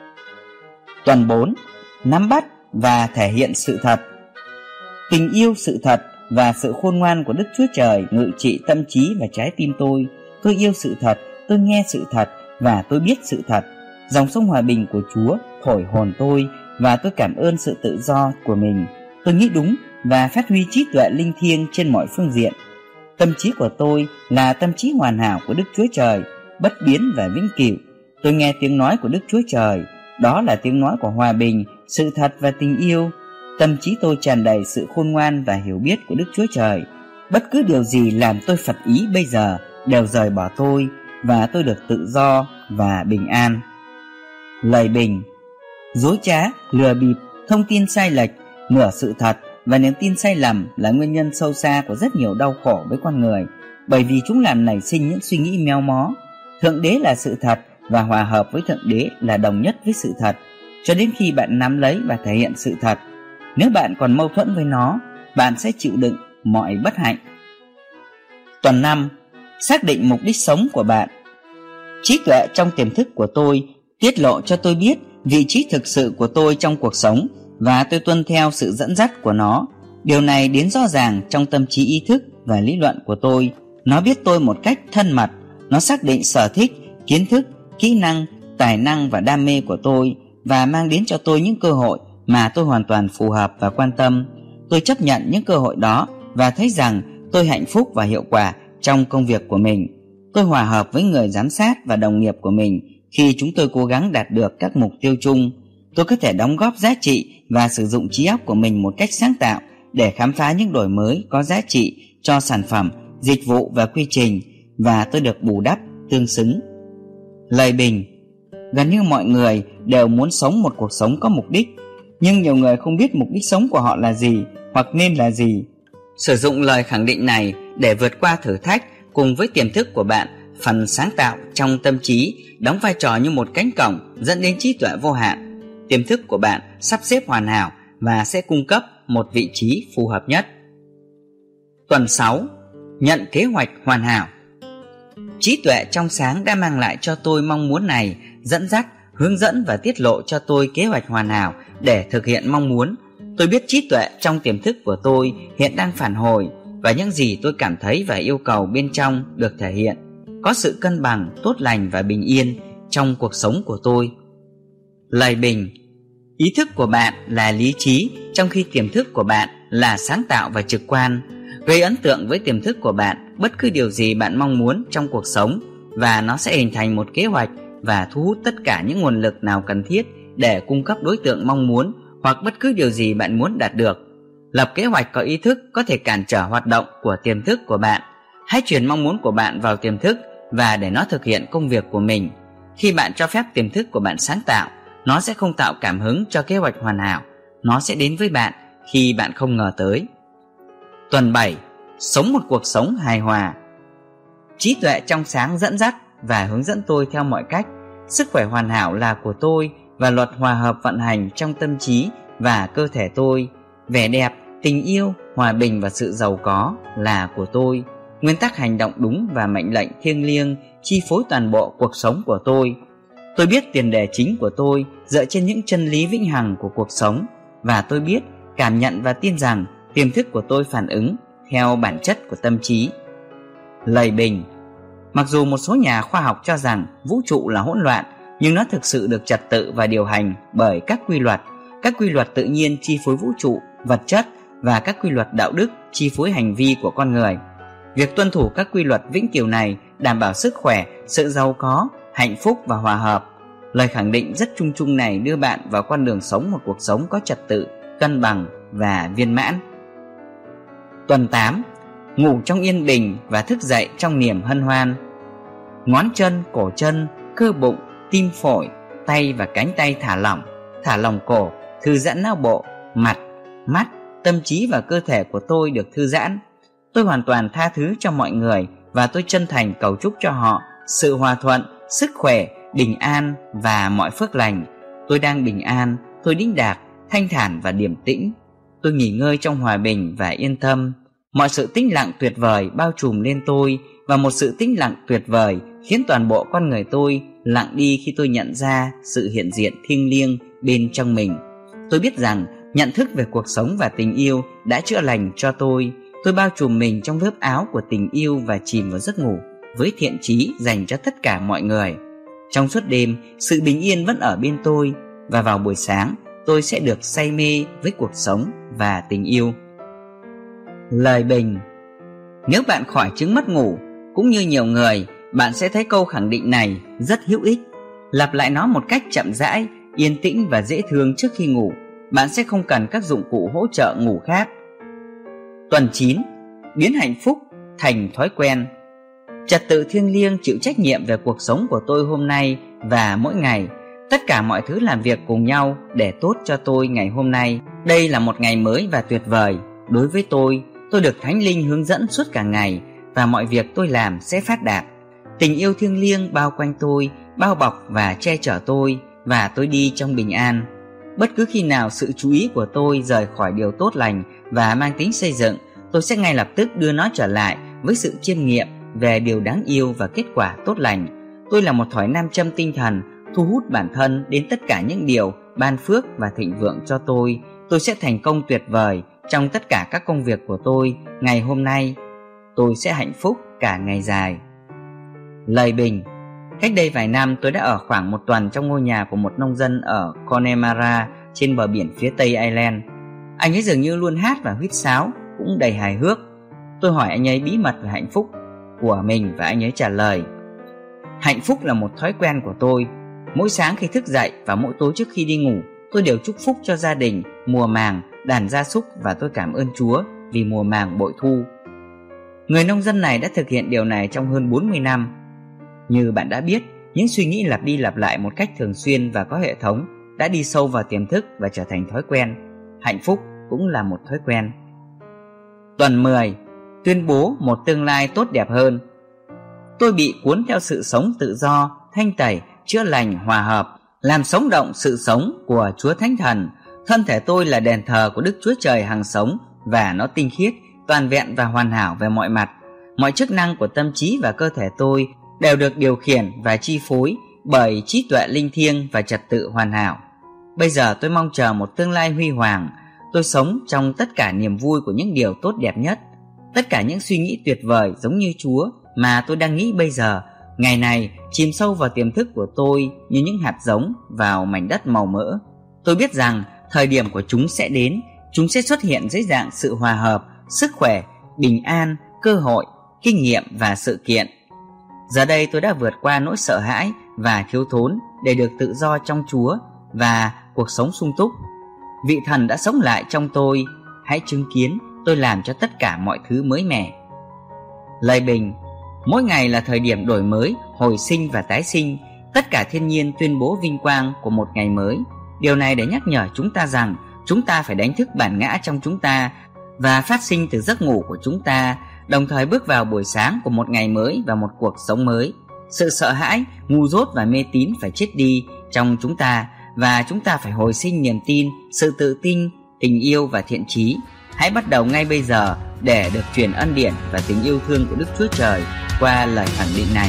Tuần bốn. Nắm bắt và thể hiện sự thật. Tình yêu sự thật và sự khôn ngoan của Đức Chúa Trời ngự trị tâm trí và trái tim tôi. Tôi yêu sự thật, tôi nghe sự thật và tôi biết sự thật. Dòng sông hòa bình của Chúa thổi hồn tôi và tôi cảm ơn sự tự do của mình. Tôi nghĩ đúng và phát huy trí tuệ linh thiêng trên mọi phương diện. Tâm trí của tôi là tâm trí hoàn hảo của Đức Chúa Trời, bất biến và vĩnh cửu. Tôi nghe tiếng nói của Đức Chúa Trời, đó là tiếng nói của hòa bình, sự thật và tình yêu. Tâm trí tôi tràn đầy sự khôn ngoan và hiểu biết của Đức Chúa Trời. Bất cứ điều gì làm tôi phật ý bây giờ đều rời bỏ tôi, và tôi được tự do và bình an. Lời bình. Dối trá, lừa bịp, thông tin sai lệch, nửa sự thật và niềm tin sai lầm là nguyên nhân sâu xa của rất nhiều đau khổ với con người, bởi vì chúng làm nảy sinh những suy nghĩ méo mó. Thượng đế là sự thật và hòa hợp với Thượng đế là đồng nhất với sự thật, cho đến khi bạn nắm lấy và thể hiện sự thật. Nếu bạn còn mâu thuẫn với nó, bạn sẽ chịu đựng mọi bất hạnh. Tuần năm. Xác định mục đích sống của bạn. Trí tuệ trong tiềm thức của tôi tiết lộ cho tôi biết vị trí thực sự của tôi trong cuộc sống, và tôi tuân theo sự dẫn dắt của nó. Điều này đến rõ ràng trong tâm trí ý thức và lý luận của tôi. Nó biết tôi một cách thân mật. Nó xác định sở thích, kiến thức, kỹ năng, tài năng và đam mê của tôi, và mang đến cho tôi những cơ hội mà tôi hoàn toàn phù hợp và quan tâm. Tôi chấp nhận những cơ hội đó và thấy rằng tôi hạnh phúc và hiệu quả trong công việc của mình. Tôi hòa hợp với người giám sát và đồng nghiệp của mình khi chúng tôi cố gắng đạt được các mục tiêu chung. Tôi có thể đóng góp giá trị và sử dụng trí óc của mình một cách sáng tạo để khám phá những đổi mới có giá trị cho sản phẩm, dịch vụ và quy trình, và tôi được bù đắp tương xứng. Lời bình. Gần như mọi người đều muốn sống một cuộc sống có mục đích, nhưng nhiều người không biết mục đích sống của họ là gì hoặc nên là gì. Sử dụng lời khẳng định này để vượt qua thử thách cùng với tiềm thức của bạn. Phần sáng tạo trong tâm trí đóng vai trò như một cánh cổng dẫn đến trí tuệ vô hạn. Tiềm thức của bạn sắp xếp hoàn hảo và sẽ cung cấp một vị trí phù hợp nhất. Tuần sáu. Nhận kế hoạch hoàn hảo. Trí tuệ trong sáng đã mang lại cho tôi mong muốn này, dẫn dắt, hướng dẫn và tiết lộ cho tôi kế hoạch hoàn hảo để thực hiện mong muốn. Tôi biết trí tuệ trong tiềm thức của tôi hiện đang phản hồi, và những gì tôi cảm thấy và yêu cầu bên trong được thể hiện. Có sự cân bằng, tốt lành và bình yên trong cuộc sống của tôi. Lời bình. Ý thức của bạn là lý trí, trong khi tiềm thức của bạn là sáng tạo và trực quan. Gây ấn tượng với tiềm thức của bạn bất cứ điều gì bạn mong muốn trong cuộc sống, và nó sẽ hình thành một kế hoạch và thu hút tất cả những nguồn lực nào cần thiết để cung cấp đối tượng mong muốn hoặc bất cứ điều gì bạn muốn đạt được. Lập kế hoạch có ý thức có thể cản trở hoạt động của tiềm thức của bạn. Hãy chuyển mong muốn của bạn vào tiềm thức và để nó thực hiện công việc của mình. Khi bạn cho phép tiềm thức của bạn sáng tạo, nó sẽ không tạo cảm hứng cho kế hoạch hoàn hảo. Nó sẽ đến với bạn khi bạn không ngờ tới. Tuần bảy. Sống một cuộc sống hài hòa. Trí tuệ trong sáng dẫn dắt và hướng dẫn tôi theo mọi cách. Sức khỏe hoàn hảo là của tôi và luật hòa hợp vận hành trong tâm trí và cơ thể tôi. Vẻ đẹp, tình yêu, hòa bình và sự giàu có là của tôi. Nguyên tắc hành động đúng và mệnh lệnh thiêng liêng chi phối toàn bộ cuộc sống của tôi. Tôi biết tiền đề chính của tôi dựa trên những chân lý vĩnh hằng của cuộc sống, và tôi biết, cảm nhận và tin rằng tiềm thức của tôi phản ứng theo bản chất của tâm trí. Lời bình. Mặc dù một số nhà khoa học cho rằng vũ trụ là hỗn loạn, nhưng nó thực sự được trật tự và điều hành bởi các quy luật. Các quy luật tự nhiên chi phối vũ trụ, vật chất, và các quy luật đạo đức chi phối hành vi của con người. Việc tuân thủ các quy luật vĩnh cửu này đảm bảo sức khỏe, sự giàu có, hạnh phúc và hòa hợp. Lời khẳng định rất chung chung này đưa bạn vào con đường sống một cuộc sống có trật tự, cân bằng và viên mãn. Tuần tám. Ngủ trong yên bình và thức dậy trong niềm hân hoan. Ngón chân, cổ chân, cơ bụng, tim phổi, tay và cánh tay thả lỏng, thả lỏng cổ, thư giãn não bộ, mặt, mắt, tâm trí và cơ thể của tôi được thư giãn. Tôi hoàn toàn tha thứ cho mọi người và tôi chân thành cầu chúc cho họ sự hòa thuận, sức khỏe, bình an và mọi phước lành. Tôi đang bình an, tôi đĩnh đạc, thanh thản và điềm tĩnh. Tôi nghỉ ngơi trong hòa bình và yên tâm. Mọi sự tĩnh lặng tuyệt vời bao trùm lên tôi, và một sự tĩnh lặng tuyệt vời khiến toàn bộ con người tôi lặng đi khi tôi nhận ra sự hiện diện thiêng liêng bên trong mình. Tôi biết rằng nhận thức về cuộc sống và tình yêu đã chữa lành cho tôi. Tôi bao trùm mình trong lớp áo của tình yêu và chìm vào giấc ngủ với thiện chí dành cho tất cả mọi người. Trong suốt đêm, sự bình yên vẫn ở bên tôi, và vào buổi sáng, tôi sẽ được say mê với cuộc sống và tình yêu. Lời bình. Nếu bạn khỏi chứng mất ngủ, cũng như nhiều người, bạn sẽ thấy câu khẳng định này rất hữu ích. Lặp lại nó một cách chậm rãi, yên tĩnh và dễ thương trước khi ngủ. Bạn sẽ không cần các dụng cụ hỗ trợ ngủ khác. Tuần chín. Biến hạnh phúc thành thói quen. Trật tự thiêng liêng chịu trách nhiệm về cuộc sống của tôi hôm nay và mỗi ngày. Tất cả mọi thứ làm việc cùng nhau để tốt cho tôi ngày hôm nay. Đây là một ngày mới và tuyệt vời. Đối với tôi, tôi được Thánh Linh hướng dẫn suốt cả ngày, và mọi việc tôi làm sẽ phát đạt. Tình yêu thiêng liêng bao quanh tôi, bao bọc và che chở tôi, và tôi đi trong bình an. Bất cứ khi nào sự chú ý của tôi rời khỏi điều tốt lành và mang tính xây dựng, tôi sẽ ngay lập tức đưa nó trở lại với sự chiêm nghiệm về điều đáng yêu và kết quả tốt lành. Tôi là một thỏi nam châm tinh thần, thu hút bản thân đến tất cả những điều ban phước và thịnh vượng cho tôi. Tôi sẽ thành công tuyệt vời trong tất cả các công việc của tôi ngày hôm nay. Tôi sẽ hạnh phúc cả ngày dài. Lời bình. Cách đây vài năm, tôi đã ở khoảng một tuần trong ngôi nhà của một nông dân ở Connemara trên bờ biển phía tây Ireland. Anh ấy dường như luôn hát và huýt sáo, cũng đầy hài hước. Tôi hỏi anh ấy bí mật về hạnh phúc của mình, và anh ấy trả lời: hạnh phúc là một thói quen của tôi. Mỗi sáng khi thức dậy và mỗi tối trước khi đi ngủ, tôi đều chúc phúc cho gia đình, mùa màng, đàn gia súc, và tôi cảm ơn Chúa vì mùa màng bội thu. Người nông dân này đã thực hiện điều này trong hơn bốn mươi năm. Như bạn đã biết, những suy nghĩ lặp đi lặp lại một cách thường xuyên và có hệ thống đã đi sâu vào tiềm thức và trở thành thói quen. Hạnh phúc cũng là một thói quen. Tuần mười. Tuyên bố một tương lai tốt đẹp hơn. Tôi bị cuốn theo sự sống tự do, thanh tẩy, chữa lành, hòa hợp, làm sống động sự sống của Chúa Thánh Thần. Thân thể tôi là đền thờ của Đức Chúa Trời hằng sống, và nó tinh khiết, toàn vẹn và hoàn hảo về mọi mặt. Mọi chức năng của tâm trí và cơ thể tôi đều được điều khiển và chi phối bởi trí tuệ linh thiêng và trật tự hoàn hảo. Bây giờ tôi mong chờ một tương lai huy hoàng. Tôi sống trong tất cả niềm vui của những điều tốt đẹp nhất. Tất cả những suy nghĩ tuyệt vời giống như Chúa mà tôi đang nghĩ bây giờ, ngày này chìm sâu vào tiềm thức của tôi như những hạt giống vào mảnh đất màu mỡ. Tôi biết rằng thời điểm của chúng sẽ đến. Chúng sẽ xuất hiện dưới dạng sự hòa hợp, sức khỏe, bình an, cơ hội, kinh nghiệm và sự kiện. Giờ đây tôi đã vượt qua nỗi sợ hãi và thiếu thốn để được tự do trong Chúa và cuộc sống sung túc. Vị Thần đã sống lại trong tôi. Hãy chứng kiến tôi làm cho tất cả mọi thứ mới mẻ. Lời bình: mỗi ngày là thời điểm đổi mới, hồi sinh và tái sinh. Tất cả thiên nhiên tuyên bố vinh quang của một ngày mới. Điều này để nhắc nhở chúng ta rằng chúng ta phải đánh thức bản ngã trong chúng ta và phát sinh từ giấc ngủ của chúng ta, đồng thời bước vào buổi sáng của một ngày mới và một cuộc sống mới. Sự sợ hãi, ngu dốt và mê tín phải chết đi trong chúng ta, và chúng ta phải hồi sinh niềm tin, sự tự tin, tình yêu và thiện chí. Hãy bắt đầu ngay bây giờ để được truyền ân điển và tình yêu thương của Đức Chúa Trời qua lời khẳng định này.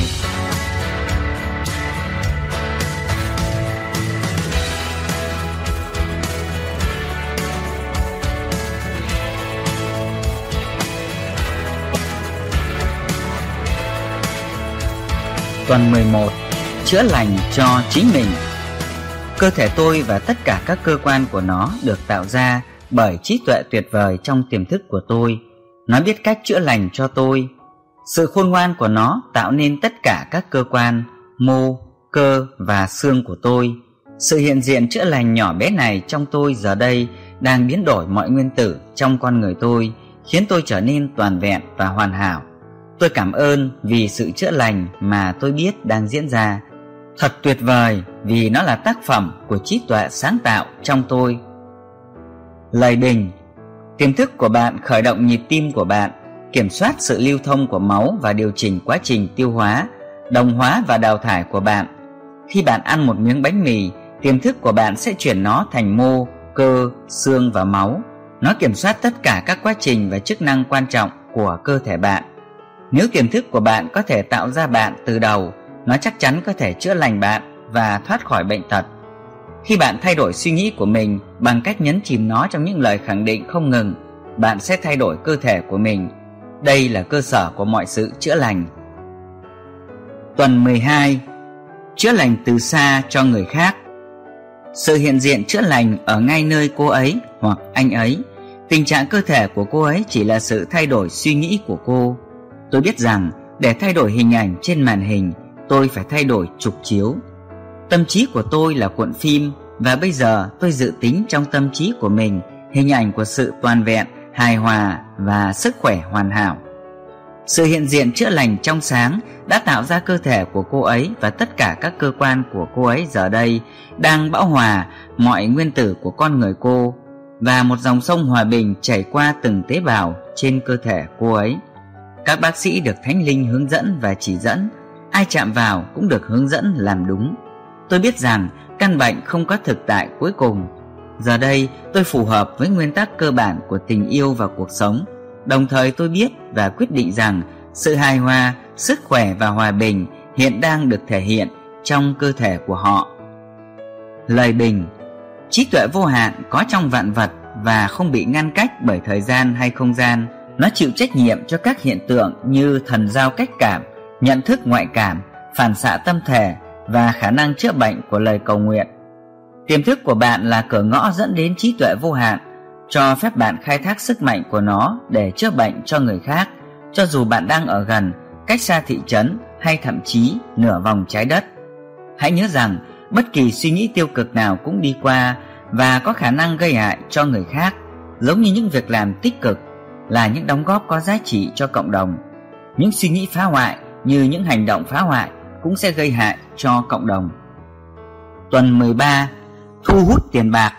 Tuần mười một. Chữa lành cho chính mình. Cơ thể tôi và tất cả các cơ quan của nó được tạo ra bởi trí tuệ tuyệt vời trong tiềm thức của tôi. Nó biết cách chữa lành cho tôi. Sự khôn ngoan của nó tạo nên tất cả các cơ quan, mô, cơ và xương của tôi. Sự hiện diện chữa lành nhỏ bé này trong tôi giờ đây đang biến đổi mọi nguyên tử trong con người tôi, khiến tôi trở nên toàn vẹn và hoàn hảo. Tôi cảm ơn vì sự chữa lành mà tôi biết đang diễn ra. Thật tuyệt vời vì nó là tác phẩm của trí tuệ sáng tạo trong tôi. Lời bình: tiềm thức của bạn khởi động nhịp tim của bạn, kiểm soát sự lưu thông của máu và điều chỉnh quá trình tiêu hóa, đồng hóa và đào thải của bạn. Khi bạn ăn một miếng bánh mì, tiềm thức của bạn sẽ chuyển nó thành mô, cơ, xương và máu. Nó kiểm soát tất cả các quá trình và chức năng quan trọng của cơ thể bạn. Nếu tiềm thức của bạn có thể tạo ra bạn từ đầu, nó chắc chắn có thể chữa lành bạn và thoát khỏi bệnh tật. Khi bạn thay đổi suy nghĩ của mình bằng cách nhấn chìm nó trong những lời khẳng định không ngừng, bạn sẽ thay đổi cơ thể của mình. Đây là cơ sở của mọi sự chữa lành. Tuần mười hai. Chữa lành từ xa cho người khác. Sự hiện diện chữa lành ở ngay nơi cô ấy hoặc anh ấy. Tình trạng cơ thể của cô ấy chỉ là sự thay đổi suy nghĩ của cô. Tôi biết rằng để thay đổi hình ảnh trên màn hình, tôi phải thay đổi trục chiếu. Tâm trí của tôi là cuộn phim, và bây giờ tôi dự tính trong tâm trí của mình hình ảnh của sự toàn vẹn, hài hòa và sức khỏe hoàn hảo. Sự hiện diện chữa lành trong sáng đã tạo ra cơ thể của cô ấy, và tất cả các cơ quan của cô ấy giờ đây đang bão hòa mọi nguyên tử của con người cô, và một dòng sông hòa bình chảy qua từng tế bào trên cơ thể cô ấy. Các bác sĩ được Thánh Linh hướng dẫn và chỉ dẫn. Ai chạm vào cũng được hướng dẫn làm đúng. Tôi biết rằng căn bệnh không có thực tại cuối cùng. Giờ đây tôi phù hợp với nguyên tắc cơ bản của tình yêu và cuộc sống. Đồng thời tôi biết và quyết định rằng sự hài hòa, sức khỏe và hòa bình hiện đang được thể hiện trong cơ thể của họ. Lời bình: trí tuệ vô hạn có trong vạn vật và không bị ngăn cách bởi thời gian hay không gian. Nó chịu trách nhiệm cho các hiện tượng như thần giao cách cảm, nhận thức ngoại cảm, phản xạ tâm thể và khả năng chữa bệnh của lời cầu nguyện. Tiềm thức của bạn là cửa ngõ dẫn đến trí tuệ vô hạn, cho phép bạn khai thác sức mạnh của nó để chữa bệnh cho người khác, cho dù bạn đang ở gần, cách xa thị trấn hay thậm chí nửa vòng trái đất. Hãy nhớ rằng bất kỳ suy nghĩ tiêu cực nào cũng đi qua và có khả năng gây hại cho người khác, giống như những việc làm tích cực là những đóng góp có giá trị cho cộng đồng. Những suy nghĩ phá hoại như những hành động phá hoại cũng sẽ gây hại cho cộng đồng. Tuần mười ba. Thu hút tiền bạc.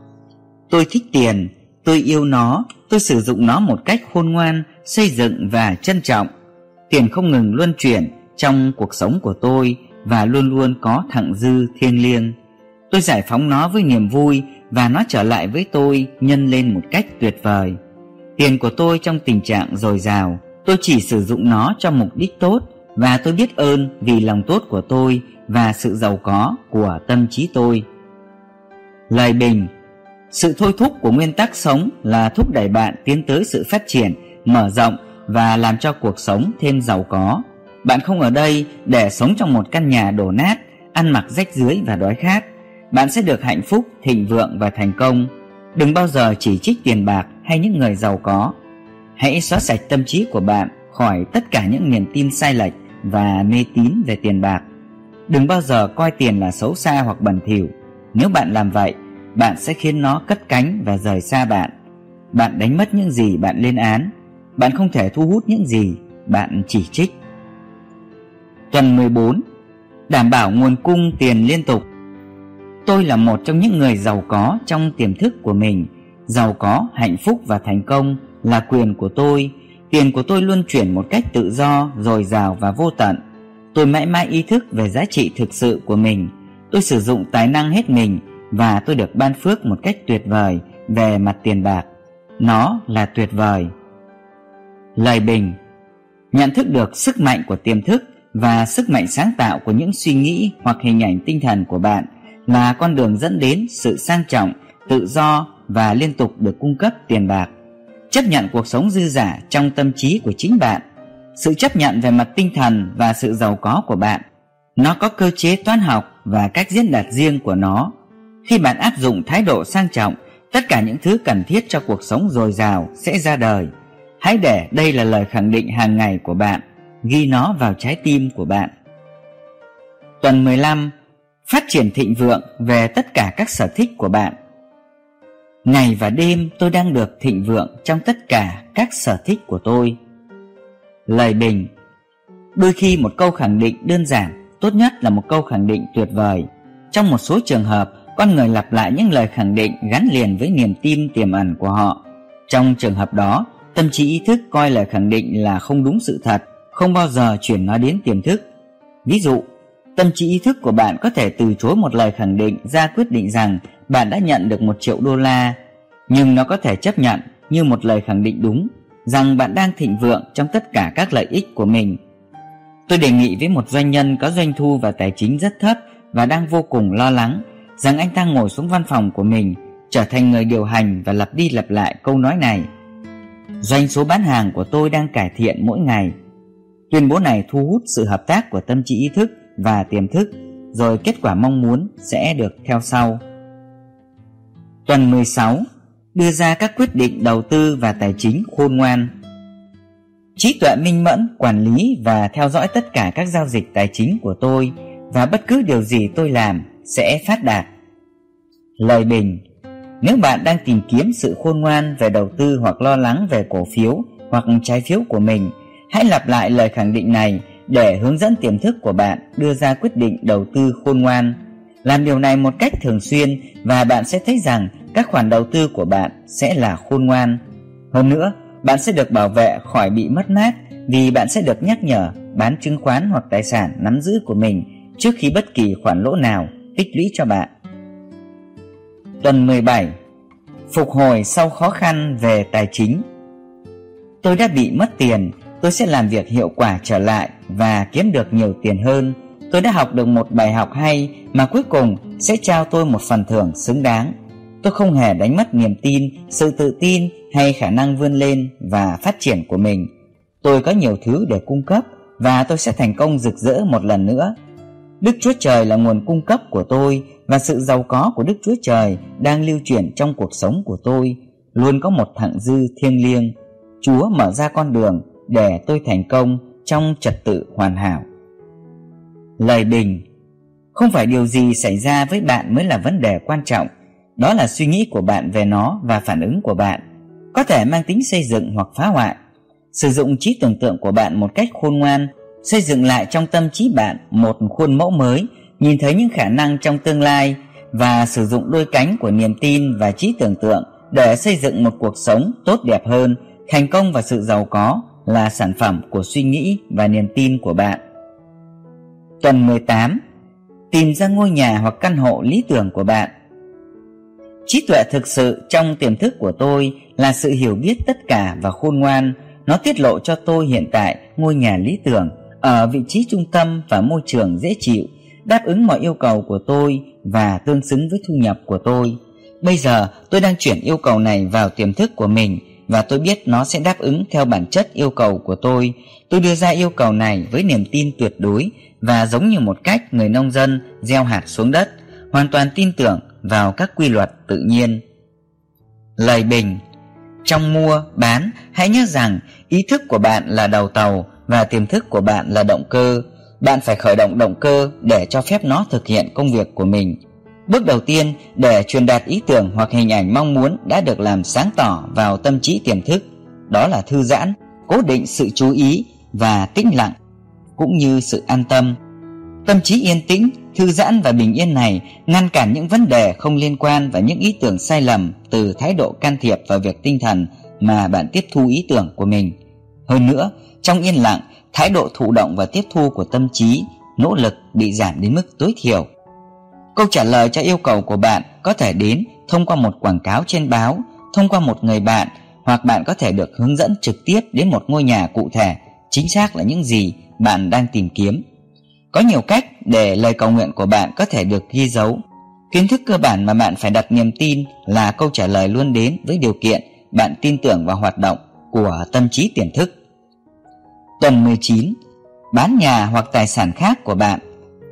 Tôi thích tiền, tôi yêu nó, tôi sử dụng nó một cách khôn ngoan, xây dựng và trân trọng. Tiền không ngừng luân chuyển trong cuộc sống của tôi và luôn luôn có thặng dư thiêng liêng. Tôi giải phóng nó với niềm vui và nó trở lại với tôi nhân lên một cách tuyệt vời. Tiền của tôi trong tình trạng dồi dào, tôi chỉ sử dụng nó cho mục đích tốt, và tôi biết ơn vì lòng tốt của tôi và sự giàu có của tâm trí tôi. Lời bình: sự thôi thúc của nguyên tắc sống là thúc đẩy bạn tiến tới sự phát triển, mở rộng và làm cho cuộc sống thêm giàu có. Bạn không ở đây để sống trong một căn nhà đổ nát, ăn mặc rách rưới và đói khát. Bạn sẽ được hạnh phúc, thịnh vượng và thành công. Đừng bao giờ chỉ trích tiền bạc hay những người giàu có. Hãy xóa sạch tâm trí của bạn khỏi tất cả những niềm tin sai lệch và mê tín về tiền bạc. Đừng bao giờ coi tiền là xấu xa hoặc bẩn thỉu. Nếu bạn làm vậy, bạn sẽ khiến nó cất cánh và rời xa bạn. Bạn đánh mất những gì bạn lên án. Bạn không thể thu hút những gì bạn chỉ trích. Tuần mười bốn. Đảm bảo nguồn cung tiền liên tục. Tôi là một trong những người giàu có trong tiềm thức của mình. Giàu có, hạnh phúc và thành công là quyền của tôi. Tiền của tôi luôn chuyển một cách tự do, dồi dào và vô tận. Tôi mãi mãi ý thức về giá trị thực sự của mình. Tôi sử dụng tài năng hết mình và tôi được ban phước một cách tuyệt vời về mặt tiền bạc. Nó là tuyệt vời. Lời bình. Nhận thức được sức mạnh của tiềm thức và sức mạnh sáng tạo của những suy nghĩ hoặc hình ảnh tinh thần của bạn là con đường dẫn đến sự sang trọng, tự do và liên tục được cung cấp tiền bạc. Chấp nhận cuộc sống dư dả trong tâm trí của chính bạn. Sự chấp nhận về mặt tinh thần và sự giàu có của bạn, nó có cơ chế toán học và cách diễn đạt riêng của nó. Khi bạn áp dụng thái độ sang trọng, tất cả những thứ cần thiết cho cuộc sống dồi dào sẽ ra đời. Hãy để đây là lời khẳng định hàng ngày của bạn. Ghi nó vào trái tim của bạn. Tuần mười lăm. Phát triển thịnh vượng về tất cả các sở thích của bạn. Ngày và đêm tôi đang được thịnh vượng trong tất cả các sở thích của tôi. Lời bình. Đôi khi một câu khẳng định đơn giản tốt nhất là một câu khẳng định tuyệt vời. Trong một số trường hợp, con người lặp lại những lời khẳng định gắn liền với niềm tin tiềm ẩn của họ. Trong trường hợp đó, tâm trí ý thức coi lời khẳng định là không đúng sự thật, không bao giờ chuyển nó đến tiềm thức. Ví dụ, tâm trí ý thức của bạn có thể từ chối một lời khẳng định ra quyết định rằng bạn đã nhận được một triệu đô la, nhưng nó có thể chấp nhận như một lời khẳng định đúng rằng bạn đang thịnh vượng trong tất cả các lợi ích của mình. Tôi đề nghị với một doanh nhân có doanh thu và tài chính rất thấp và đang vô cùng lo lắng rằng anh ta ngồi xuống văn phòng của mình, trở thành người điều hành và lặp đi lặp lại câu nói này: doanh số bán hàng của tôi đang cải thiện mỗi ngày. Tuyên bố này thu hút sự hợp tác của tâm trí ý thức và tiềm thức, rồi kết quả mong muốn sẽ được theo sau. Tuần mười sáu. Đưa ra các quyết định đầu tư và tài chính khôn ngoan. Trí tuệ minh mẫn quản lý và theo dõi tất cả các giao dịch tài chính của tôi, và bất cứ điều gì tôi làm sẽ phát đạt. Lời bình. Nếu bạn đang tìm kiếm sự khôn ngoan về đầu tư hoặc lo lắng về cổ phiếu hoặc trái phiếu của mình, hãy lặp lại lời khẳng định này để hướng dẫn tiềm thức của bạn đưa ra quyết định đầu tư khôn ngoan. Làm điều này một cách thường xuyên và bạn sẽ thấy rằng các khoản đầu tư của bạn sẽ là khôn ngoan. Hơn nữa, bạn sẽ được bảo vệ khỏi bị mất mát vì bạn sẽ được nhắc nhở bán chứng khoán hoặc tài sản nắm giữ của mình trước khi bất kỳ khoản lỗ nào tích lũy cho bạn. Tuần mười bảy. Phục hồi sau khó khăn về tài chính. Tôi đã bị mất tiền, tôi sẽ làm việc hiệu quả trở lại và kiếm được nhiều tiền hơn. Tôi đã học được một bài học hay mà cuối cùng sẽ trao tôi một phần thưởng xứng đáng. Tôi không hề đánh mất niềm tin, sự tự tin hay khả năng vươn lên và phát triển của mình. Tôi có nhiều thứ để cung cấp và tôi sẽ thành công rực rỡ một lần nữa. Đức Chúa Trời là nguồn cung cấp của tôi và sự giàu có của Đức Chúa Trời đang lưu chuyển trong cuộc sống của tôi. Luôn có một thặng dư thiêng liêng. Chúa mở ra con đường để tôi thành công trong trật tự hoàn hảo. Lời bình. Không phải điều gì xảy ra với bạn mới là vấn đề quan trọng. Đó là suy nghĩ của bạn về nó và phản ứng của bạn. Có thể mang tính xây dựng hoặc phá hoại. Sử dụng trí tưởng tượng của bạn một cách khôn ngoan, xây dựng lại trong tâm trí bạn một khuôn mẫu mới, nhìn thấy những khả năng trong tương lai và sử dụng đôi cánh của niềm tin và trí tưởng tượng để xây dựng một cuộc sống tốt đẹp hơn. Thành công và sự giàu có là sản phẩm của suy nghĩ và niềm tin của bạn. Tuần mười tám. Tìm ra ngôi nhà hoặc căn hộ lý tưởng của bạn. Trí tuệ thực sự trong tiềm thức của tôi là sự hiểu biết tất cả và khôn ngoan. Nó tiết lộ cho tôi hiện tại ngôi nhà lý tưởng ở vị trí trung tâm và môi trường dễ chịu, đáp ứng mọi yêu cầu của tôi và tương xứng với thu nhập của tôi. Bây giờ tôi đang chuyển yêu cầu này vào tiềm thức của mình và tôi biết nó sẽ đáp ứng theo bản chất yêu cầu của tôi. Tôi đưa ra yêu cầu này với niềm tin tuyệt đối và giống như một cách người nông dân gieo hạt xuống đất, hoàn toàn tin tưởng vào các quy luật tự nhiên. Lời bình. Trong mua, bán, hãy nhớ rằng ý thức của bạn là đầu tàu và tiềm thức của bạn là động cơ. Bạn phải khởi động động cơ để cho phép nó thực hiện công việc của mình. Bước đầu tiên để truyền đạt ý tưởng hoặc hình ảnh mong muốn đã được làm sáng tỏ vào tâm trí tiềm thức, đó là thư giãn, cố định sự chú ý và tĩnh lặng, cũng như sự an tâm. Tâm trí yên tĩnh, thư giãn và bình yên này ngăn cản những vấn đề không liên quan và những ý tưởng sai lầm từ thái độ can thiệp vào việc tinh thần mà bạn tiếp thu ý tưởng của mình. Hơn nữa, trong yên lặng, thái độ thụ động và tiếp thu của tâm trí, nỗ lực bị giảm đến mức tối thiểu. Câu trả lời cho yêu cầu của bạn có thể đến thông qua một quảng cáo trên báo, thông qua một người bạn, hoặc bạn có thể được hướng dẫn trực tiếp đến một ngôi nhà cụ thể, chính xác là những gì bạn đang tìm kiếm. Có nhiều cách để lời cầu nguyện của bạn có thể được ghi dấu. Kiến thức cơ bản mà bạn phải đặt niềm tin là câu trả lời luôn đến với điều kiện bạn tin tưởng vào hoạt động của tâm trí tiềm thức. Tuần mười chín. Bán nhà hoặc tài sản khác của bạn.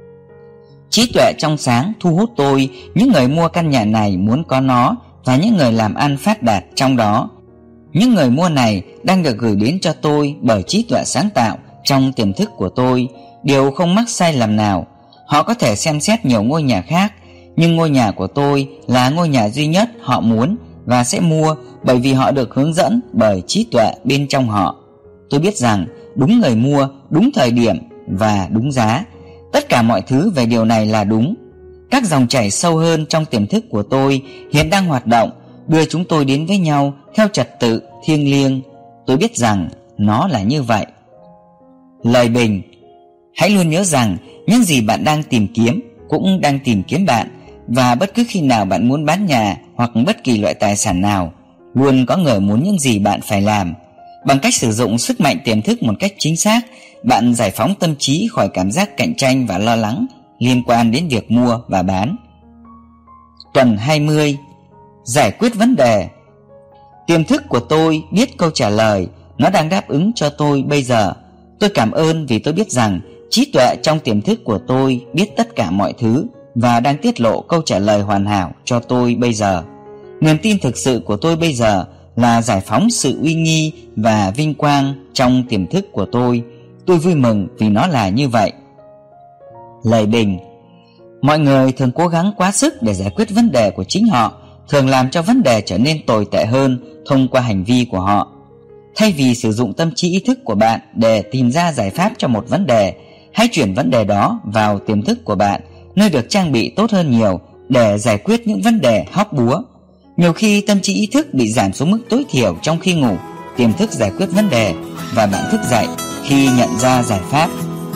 Trí tuệ trong sáng thu hút tôi, những người mua căn nhà này muốn có nó và những người làm ăn phát đạt trong đó. Những người mua này đang được gửi đến cho tôi bởi trí tuệ sáng tạo trong tiềm thức của tôi, đều không mắc sai lầm nào. Họ có thể xem xét nhiều ngôi nhà khác, nhưng ngôi nhà của tôi là ngôi nhà duy nhất họ muốn và sẽ mua bởi vì họ được hướng dẫn bởi trí tuệ bên trong họ. Tôi biết rằng đúng người mua, đúng thời điểm và đúng giá. Tất cả mọi thứ về điều này là đúng. Các dòng chảy sâu hơn trong tiềm thức của tôi hiện đang hoạt động, đưa chúng tôi đến với nhau theo trật tự thiêng liêng. Tôi biết rằng nó là như vậy. Lời bình. Hãy luôn nhớ rằng những gì bạn đang tìm kiếm cũng đang tìm kiếm bạn, và bất cứ khi nào bạn muốn bán nhà hoặc bất kỳ loại tài sản nào, luôn có người muốn những gì bạn phải làm. Bằng cách sử dụng sức mạnh tiềm thức một cách chính xác, bạn giải phóng tâm trí khỏi cảm giác cạnh tranh và lo lắng liên quan đến việc mua và bán. Tuần hai mươi. Giải quyết vấn đề. Tiềm thức của tôi biết câu trả lời, nó đang đáp ứng cho tôi bây giờ. Tôi cảm ơn vì tôi biết rằng trí tuệ trong tiềm thức của tôi biết tất cả mọi thứ và đang tiết lộ câu trả lời hoàn hảo cho tôi bây giờ. Niềm tin thực sự của tôi bây giờ là giải phóng sự uy nghi và vinh quang trong tiềm thức của tôi. Tôi vui mừng vì nó là như vậy. Lời bình. Mọi người thường cố gắng quá sức để giải quyết vấn đề của chính họ, thường làm cho vấn đề trở nên tồi tệ hơn thông qua hành vi của họ. Thay vì sử dụng tâm trí ý thức của bạn để tìm ra giải pháp cho một vấn đề, hãy chuyển vấn đề đó vào tiềm thức của bạn, nơi được trang bị tốt hơn nhiều để giải quyết những vấn đề hóc búa. Nhiều khi tâm trí ý thức bị giảm xuống mức tối thiểu trong khi ngủ, tiềm thức giải quyết vấn đề và bạn thức dậy khi nhận ra giải pháp.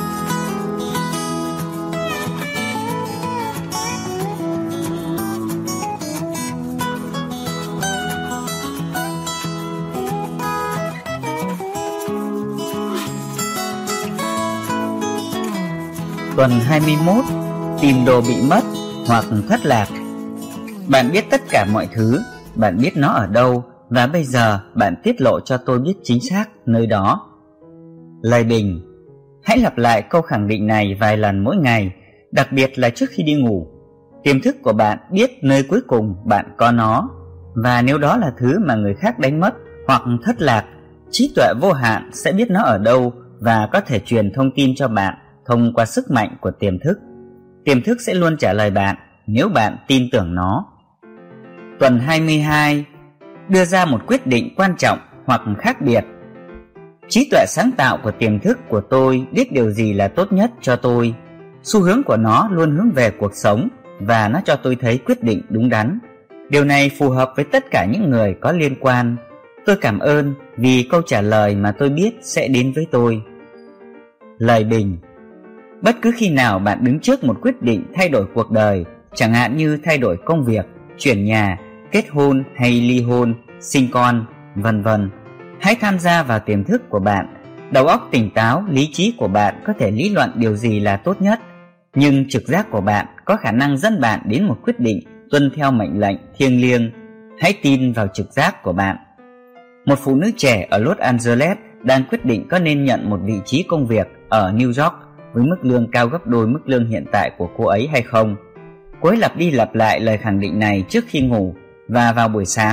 Tuần hai mươi mốt. Tìm đồ bị mất hoặc thất lạc. Bạn biết tất cả mọi thứ, bạn biết nó ở đâu, và bây giờ bạn tiết lộ cho tôi biết chính xác nơi đó. Lời bình. Hãy lặp lại câu khẳng định này vài lần mỗi ngày, đặc biệt là trước khi đi ngủ. Tiềm thức của bạn biết nơi cuối cùng bạn có nó, và nếu đó là thứ mà người khác đánh mất hoặc thất lạc, trí tuệ vô hạn sẽ biết nó ở đâu và có thể truyền thông tin cho bạn thông qua sức mạnh của tiềm thức. Tiềm thức sẽ luôn trả lời bạn nếu bạn tin tưởng nó. Tuần hai mươi hai. Đưa ra một quyết định quan trọng hoặc khác biệt. Trí tuệ sáng tạo của tiềm thức của tôi biết điều gì là tốt nhất cho tôi. Xu hướng của nó luôn hướng về cuộc sống và nó cho tôi thấy quyết định đúng đắn. Điều này phù hợp với tất cả những người có liên quan. Tôi cảm ơn vì câu trả lời mà tôi biết sẽ đến với tôi. Lời bình. Bất cứ khi nào bạn đứng trước một quyết định thay đổi cuộc đời, chẳng hạn như thay đổi công việc, chuyển nhà, kết hôn hay ly hôn, sinh con, vân vân, hãy tham gia vào tiềm thức của bạn. Đầu óc tỉnh táo, lý trí của bạn có thể lý luận điều gì là tốt nhất, nhưng trực giác của bạn có khả năng dẫn bạn đến một quyết định tuân theo mệnh lệnh thiêng liêng. Hãy tin vào trực giác của bạn. Một phụ nữ trẻ ở Los Angeles đang quyết định có nên nhận một vị trí công việc ở New York với mức lương cao gấp đôi mức lương hiện tại của cô ấy hay không. Cô ấy lặp đi lặp lại lời khẳng định này trước khi ngủ, và vào buổi sáng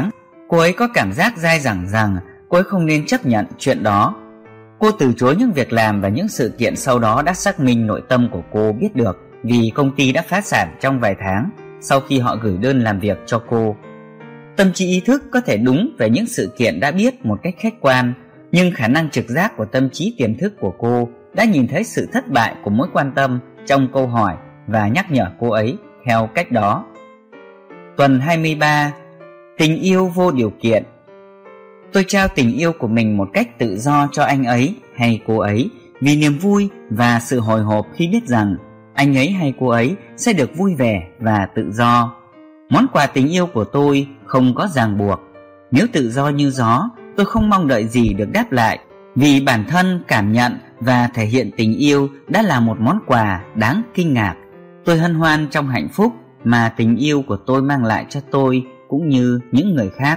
Cô ấy có cảm giác dai dẳng rằng cô ấy không nên chấp nhận chuyện đó. Cô từ chối những việc làm và những sự kiện sau đó đã xác minh nội tâm của cô biết được vì công ty đã phá sản trong vài tháng sau khi họ gửi đơn làm việc cho cô. Tâm trí ý thức có thể đúng về những sự kiện đã biết một cách khách quan, nhưng khả năng trực giác của tâm trí tiềm thức của cô đã nhìn thấy sự thất bại của mối quan tâm trong câu hỏi và nhắc nhở cô ấy theo cách đó. Tuần hai mươi ba. Tình yêu vô điều kiện. Tôi trao tình yêu của mình một cách tự do cho anh ấy hay cô ấy vì niềm vui và sự hồi hộp khi biết rằng anh ấy hay cô ấy sẽ được vui vẻ và tự do. Món quà tình yêu của tôi không có ràng buộc. Nếu tự do như gió, tôi không mong đợi gì được đáp lại, vì bản thân cảm nhận và thể hiện tình yêu đã là một món quà đáng kinh ngạc. Tôi hân hoan trong hạnh phúc mà tình yêu của tôi mang lại cho tôi cũng như những người khác.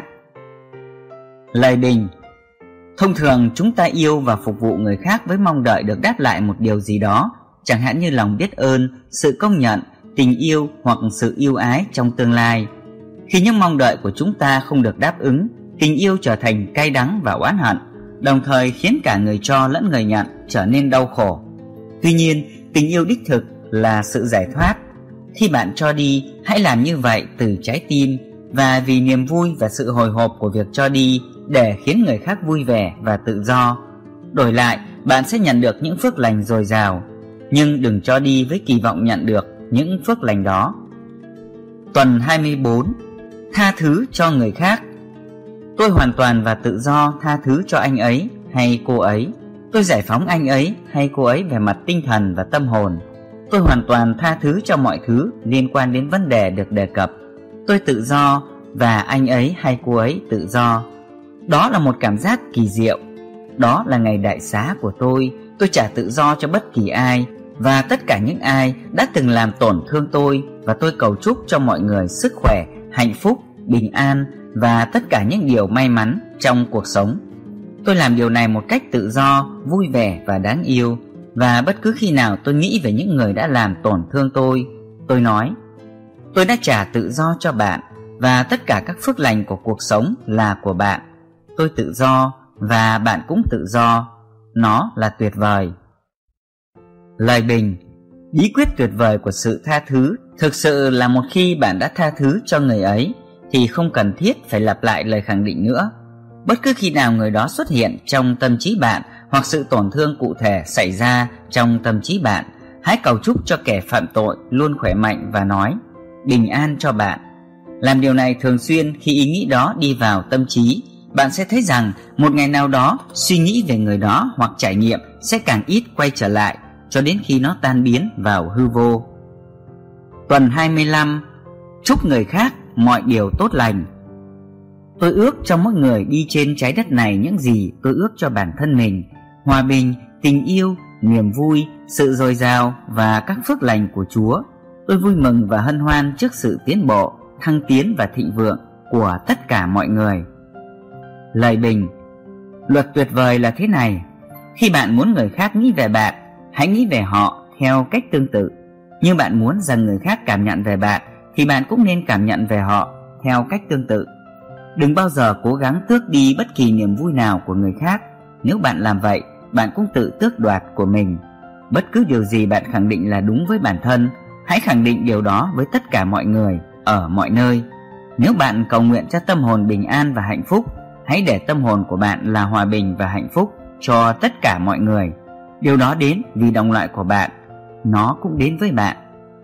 Lời bình. Thông thường chúng ta yêu và phục vụ người khác với mong đợi được đáp lại một điều gì đó, chẳng hạn như lòng biết ơn, sự công nhận, tình yêu hoặc sự yêu ái trong tương lai. Khi những mong đợi của chúng ta không được đáp ứng, tình yêu trở thành cay đắng và oán hận, đồng thời khiến cả người cho lẫn người nhận trở nên đau khổ. Tuy nhiên, tình yêu đích thực là sự giải thoát. Khi bạn cho đi, hãy làm như vậy từ trái tim và vì niềm vui và sự hồi hộp của việc cho đi để khiến người khác vui vẻ và tự do. Đổi lại, bạn sẽ nhận được những phước lành dồi dào, nhưng đừng cho đi với kỳ vọng nhận được những phước lành đó. Tuần hai mươi bốn. Tha thứ cho người khác. Tôi hoàn toàn và tự do tha thứ cho anh ấy hay cô ấy. Tôi giải phóng anh ấy hay cô ấy về mặt tinh thần và tâm hồn. Tôi hoàn toàn tha thứ cho mọi thứ liên quan đến vấn đề được đề cập. Tôi tự do và anh ấy hay cô ấy tự do. Đó là một cảm giác kỳ diệu. Đó là ngày đại xá của tôi. Tôi trả tự do cho bất kỳ ai và tất cả những ai đã từng làm tổn thương tôi, và tôi cầu chúc cho mọi người sức khỏe, hạnh phúc, bình an và tất cả những điều may mắn trong cuộc sống. Tôi làm điều này một cách tự do, vui vẻ và đáng yêu. Và bất cứ khi nào tôi nghĩ về những người đã làm tổn thương tôi, tôi nói: tôi đã trả tự do cho bạn, và tất cả các phước lành của cuộc sống là của bạn. Tôi tự do và bạn cũng tự do. Nó là tuyệt vời. Lời bình. Bí quyết tuyệt vời của sự tha thứ thực sự là một khi bạn đã tha thứ cho người ấy thì không cần thiết phải lặp lại lời khẳng định nữa. Bất cứ khi nào người đó xuất hiện trong tâm trí bạn hoặc sự tổn thương cụ thể xảy ra trong tâm trí bạn, hãy cầu chúc cho kẻ phạm tội luôn khỏe mạnh và nói: bình an cho bạn. Làm điều này thường xuyên. Khi ý nghĩ đó đi vào tâm trí, bạn sẽ thấy rằng một ngày nào đó suy nghĩ về người đó hoặc trải nghiệm sẽ càng ít quay trở lại, cho đến khi nó tan biến vào hư vô. Tuần hai mươi lăm. Chúc người khác mọi điều tốt lành. Tôi ước cho mỗi người đi trên trái đất này những gì tôi ước cho bản thân mình: hòa bình, tình yêu, niềm vui, sự dồi dào và các phước lành của Chúa. Tôi vui mừng và hân hoan trước sự tiến bộ, thăng tiến và thịnh vượng của tất cả mọi người. Lời bình. Luật tuyệt vời là thế này: khi bạn muốn người khác nghĩ về bạn, hãy nghĩ về họ theo cách tương tự. Như bạn muốn rằng người khác cảm nhận về bạn, thì bạn cũng nên cảm nhận về họ theo cách tương tự. Đừng bao giờ cố gắng tước đi bất kỳ niềm vui nào của người khác. Nếu bạn làm vậy, bạn cũng tự tước đoạt của mình. Bất cứ điều gì bạn khẳng định là đúng với bản thân, hãy khẳng định điều đó với tất cả mọi người, ở mọi nơi. Nếu bạn cầu nguyện cho tâm hồn bình an và hạnh phúc, hãy để tâm hồn của bạn là hòa bình và hạnh phúc cho tất cả mọi người. Điều đó đến vì đồng loại của bạn, nó cũng đến với bạn.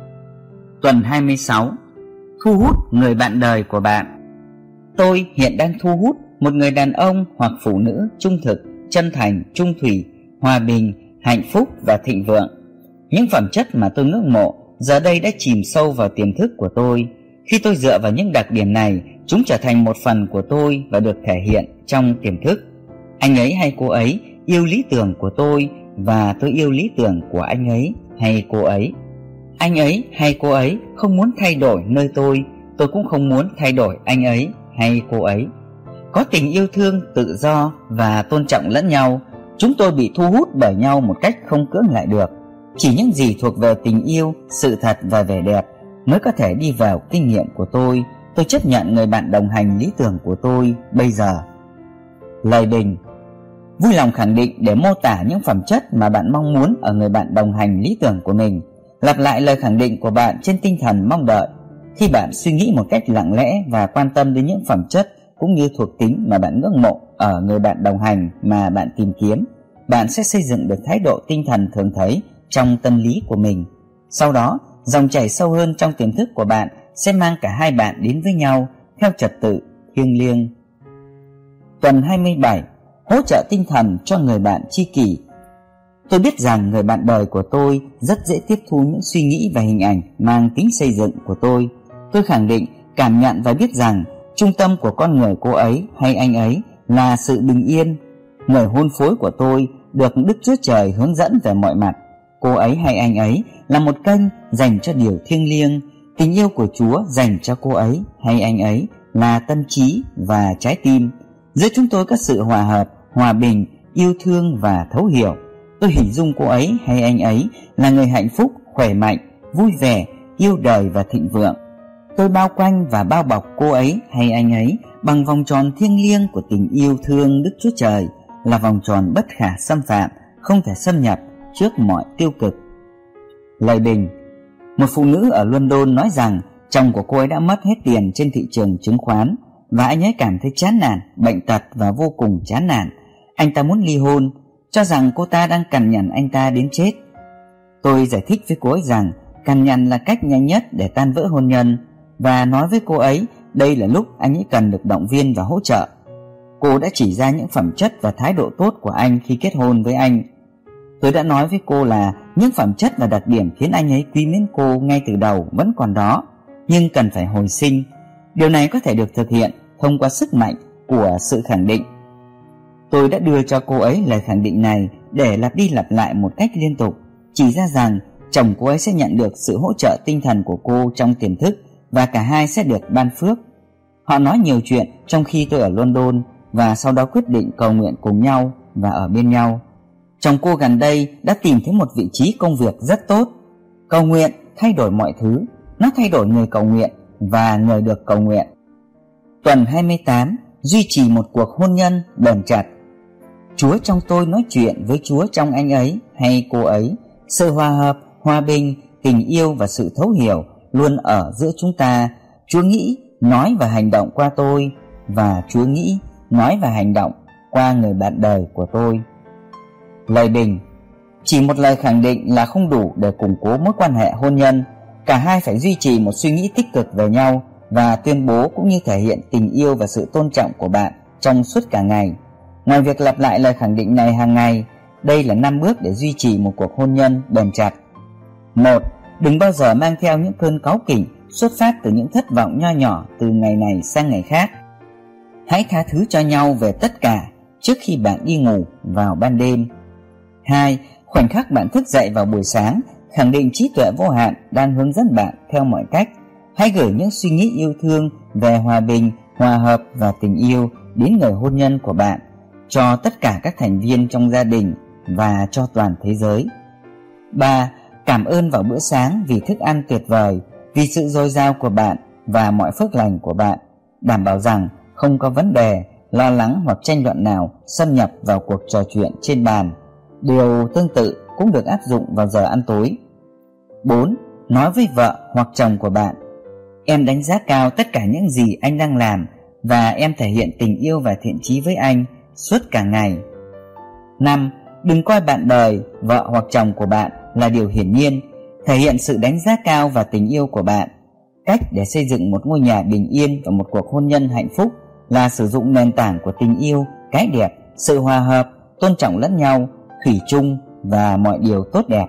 Tuần hai mươi sáu. Thu hút người bạn đời của bạn. Tôi hiện đang thu hút một người đàn ông hoặc phụ nữ trung thực, chân thành, trung thủy, hòa bình, hạnh phúc và thịnh vượng. Những phẩm chất mà tôi ngưỡng mộ giờ đây đã chìm sâu vào tiềm thức của tôi. Khi tôi dựa vào những đặc điểm này, chúng trở thành một phần của tôi và được thể hiện trong tiềm thức. Anh ấy hay cô ấy yêu lý tưởng của tôi, và tôi yêu lý tưởng của anh ấy hay cô ấy. Anh ấy hay cô ấy không muốn thay đổi nơi tôi, tôi cũng không muốn thay đổi anh ấy hay cô ấy. Có tình yêu thương, tự do và tôn trọng lẫn nhau. Chúng tôi bị thu hút bởi nhau một cách không cưỡng lại được. Chỉ những gì thuộc về tình yêu, sự thật và vẻ đẹp mới có thể đi vào kinh nghiệm của tôi, tôi chấp nhận người bạn đồng hành lý tưởng của tôi bây giờ. Lời bình: vui lòng khẳng định để mô tả những phẩm chất mà bạn mong muốn ở người bạn đồng hành lý tưởng của mình. Lặp lại lời khẳng định của bạn trên tinh thần mong đợi. Khi bạn suy nghĩ một cách lặng lẽ và quan tâm đến những phẩm chất cũng như thuộc tính mà bạn ngưỡng mộ ở người bạn đồng hành mà bạn tìm kiếm, bạn sẽ xây dựng được thái độ tinh thần thường thấy trong tâm lý của mình. Sau đó, dòng chảy sâu hơn trong tiềm thức của bạn sẽ mang cả hai bạn đến với nhau theo trật tự thiêng liêng. Tuần hai mươi bảy. Hỗ trợ tinh thần cho người bạn tri kỷ. Tôi biết rằng người bạn đời của tôi rất dễ tiếp thu những suy nghĩ và hình ảnh mang tính xây dựng của tôi. Tôi khẳng định, cảm nhận và biết rằng trung tâm của con người cô ấy hay anh ấy là sự bình yên. Người hôn phối của tôi được Đức Chúa Trời hướng dẫn về mọi mặt. Cô ấy hay anh ấy là một kênh dành cho điều thiêng liêng. Tình yêu của Chúa dành cho cô ấy hay anh ấy là tâm trí và trái tim. Giữa chúng tôi có sự hòa hợp, hòa bình, yêu thương và thấu hiểu. Tôi hình dung cô ấy hay anh ấy là người hạnh phúc, khỏe mạnh, vui vẻ, yêu đời và thịnh vượng. Tôi bao quanh và bao bọc cô ấy hay anh ấy bằng vòng tròn thiêng liêng của tình yêu thương Đức Chúa Trời, là vòng tròn bất khả xâm phạm, không thể xâm nhập trước mọi tiêu cực. Lời bình: một phụ nữ ở London nói rằng chồng của cô ấy đã mất hết tiền trên thị trường chứng khoán và anh ấy cảm thấy chán nản, bệnh tật và vô cùng chán nản. Anh ta muốn ly hôn, cho rằng cô ta đang cằn nhằn anh ta đến chết. Tôi giải thích với cô ấy rằng cằn nhằn là cách nhanh nhất để tan vỡ hôn nhân, và nói với cô ấy đây là lúc anh ấy cần được động viên và hỗ trợ. Cô đã chỉ ra những phẩm chất và thái độ tốt của anh khi kết hôn với anh. Tôi đã nói với cô là những phẩm chất và đặc điểm khiến anh ấy quý mến cô ngay từ đầu vẫn còn đó, nhưng cần phải hồi sinh. Điều này có thể được thực hiện thông qua sức mạnh của sự khẳng định. Tôi đã đưa cho cô ấy lời khẳng định này để lặp đi lặp lại một cách liên tục, chỉ ra rằng chồng cô ấy sẽ nhận được sự hỗ trợ tinh thần của cô trong tiềm thức và cả hai sẽ được ban phước. Họ nói nhiều chuyện trong khi tôi ở London và sau đó quyết định cầu nguyện cùng nhau và ở bên nhau. Chồng cô gần đây đã tìm thấy một vị trí công việc rất tốt. Cầu nguyện thay đổi mọi thứ, nó thay đổi người cầu nguyện và người được cầu nguyện. Tuần hai mươi tám. Duy trì một cuộc hôn nhân bền chặt. Chúa trong tôi nói chuyện với Chúa trong anh ấy hay cô ấy. Sự hòa hợp, hòa bình, tình yêu và sự thấu hiểu luôn ở giữa chúng ta. Chúa nghĩ, nói và hành động qua tôi, và Chúa nghĩ, nói và hành động qua người bạn đời của tôi. Lời bình: chỉ một lời khẳng định là không đủ để củng cố mối quan hệ hôn nhân. Cả hai phải duy trì một suy nghĩ tích cực về nhau và tuyên bố cũng như thể hiện tình yêu và sự tôn trọng của bạn trong suốt cả ngày. Ngoài việc lặp lại lời khẳng định này hàng ngày, đây là năm bước để duy trì một cuộc hôn nhân bền chặt. Một. Đừng bao giờ mang theo những cơn cáu kỉnh xuất phát từ những thất vọng nho nhỏ từ ngày này sang ngày khác. Hãy tha thứ cho nhau về tất cả trước khi bạn đi ngủ vào ban đêm. Hai. Khoảnh khắc bạn thức dậy vào buổi sáng, khẳng định trí tuệ vô hạn đang hướng dẫn bạn theo mọi cách. Hãy gửi những suy nghĩ yêu thương về hòa bình, hòa hợp và tình yêu đến người hôn nhân của bạn, cho tất cả các thành viên trong gia đình và cho toàn thế giới. Ba. Cảm ơn vào bữa sáng vì thức ăn tuyệt vời, vì sự dồi dào của bạn và mọi phước lành của bạn. Đảm bảo rằng không có vấn đề, lo lắng hoặc tranh luận nào xâm nhập vào cuộc trò chuyện trên bàn. Điều tương tự cũng được áp dụng vào giờ ăn tối. Bốn. Nói với vợ hoặc chồng của bạn: em đánh giá cao tất cả những gì anh đang làm và em thể hiện tình yêu và thiện chí với anh suốt cả ngày. Năm. Đừng coi bạn đời, vợ hoặc chồng của bạn là điều hiển nhiên. Thể hiện sự đánh giá cao và tình yêu của bạn. Cách để xây dựng một ngôi nhà bình yên và một cuộc hôn nhân hạnh phúc là sử dụng nền tảng của tình yêu, cái đẹp, sự hòa hợp, tôn trọng lẫn nhau, thủy chung và mọi điều tốt đẹp.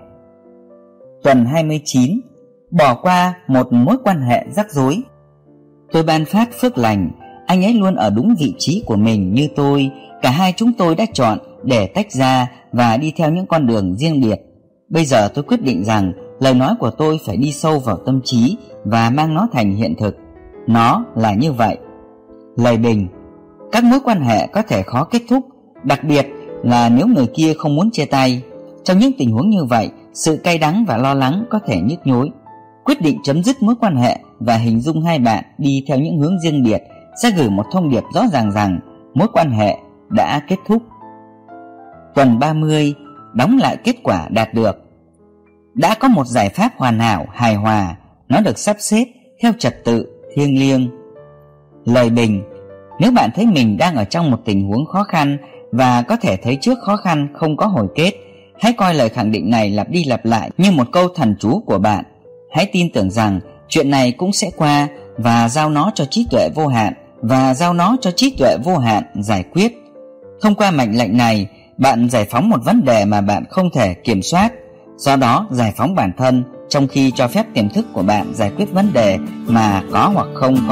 Tuần hai mươi chín. Bỏ qua một mối quan hệ rắc rối. Tôi ban phát phước lành. Anh ấy luôn ở đúng vị trí của mình như tôi. Cả hai chúng tôi đã chọn để tách ra và đi theo những con đường riêng biệt. Bây giờ tôi quyết định rằng lời nói của tôi phải đi sâu vào tâm trí và mang nó thành hiện thực. Nó là như vậy. Lời bình: các mối quan hệ có thể khó kết thúc, đặc biệt là nếu người kia không muốn chia tay. Trong những tình huống như vậy, sự cay đắng và lo lắng có thể nhức nhối. Quyết định chấm dứt mối quan hệ và hình dung hai bạn đi theo những hướng riêng biệt sẽ gửi một thông điệp rõ ràng rằng mối quan hệ đã kết thúc. Tuần ba mươi, đóng lại kết quả đạt được. Đã có một giải pháp hoàn hảo, hài hòa, nó được sắp xếp theo trật tự thiêng liêng. Lời bình: nếu bạn thấy mình đang ở trong một tình huống khó khăn và có thể thấy trước khó khăn không có hồi kết, hãy coi lời khẳng định này lặp đi lặp lại như một câu thần chú của bạn. Hãy tin tưởng rằng chuyện này cũng sẽ qua và giao nó cho trí tuệ vô hạn và giao nó cho trí tuệ vô hạn giải quyết. Thông qua mệnh lệnh này, bạn giải phóng một vấn đề mà bạn không thể kiểm soát, do đó giải phóng bản thân, trong khi cho phép tiềm thức của bạn giải quyết vấn đề mà có hoặc không có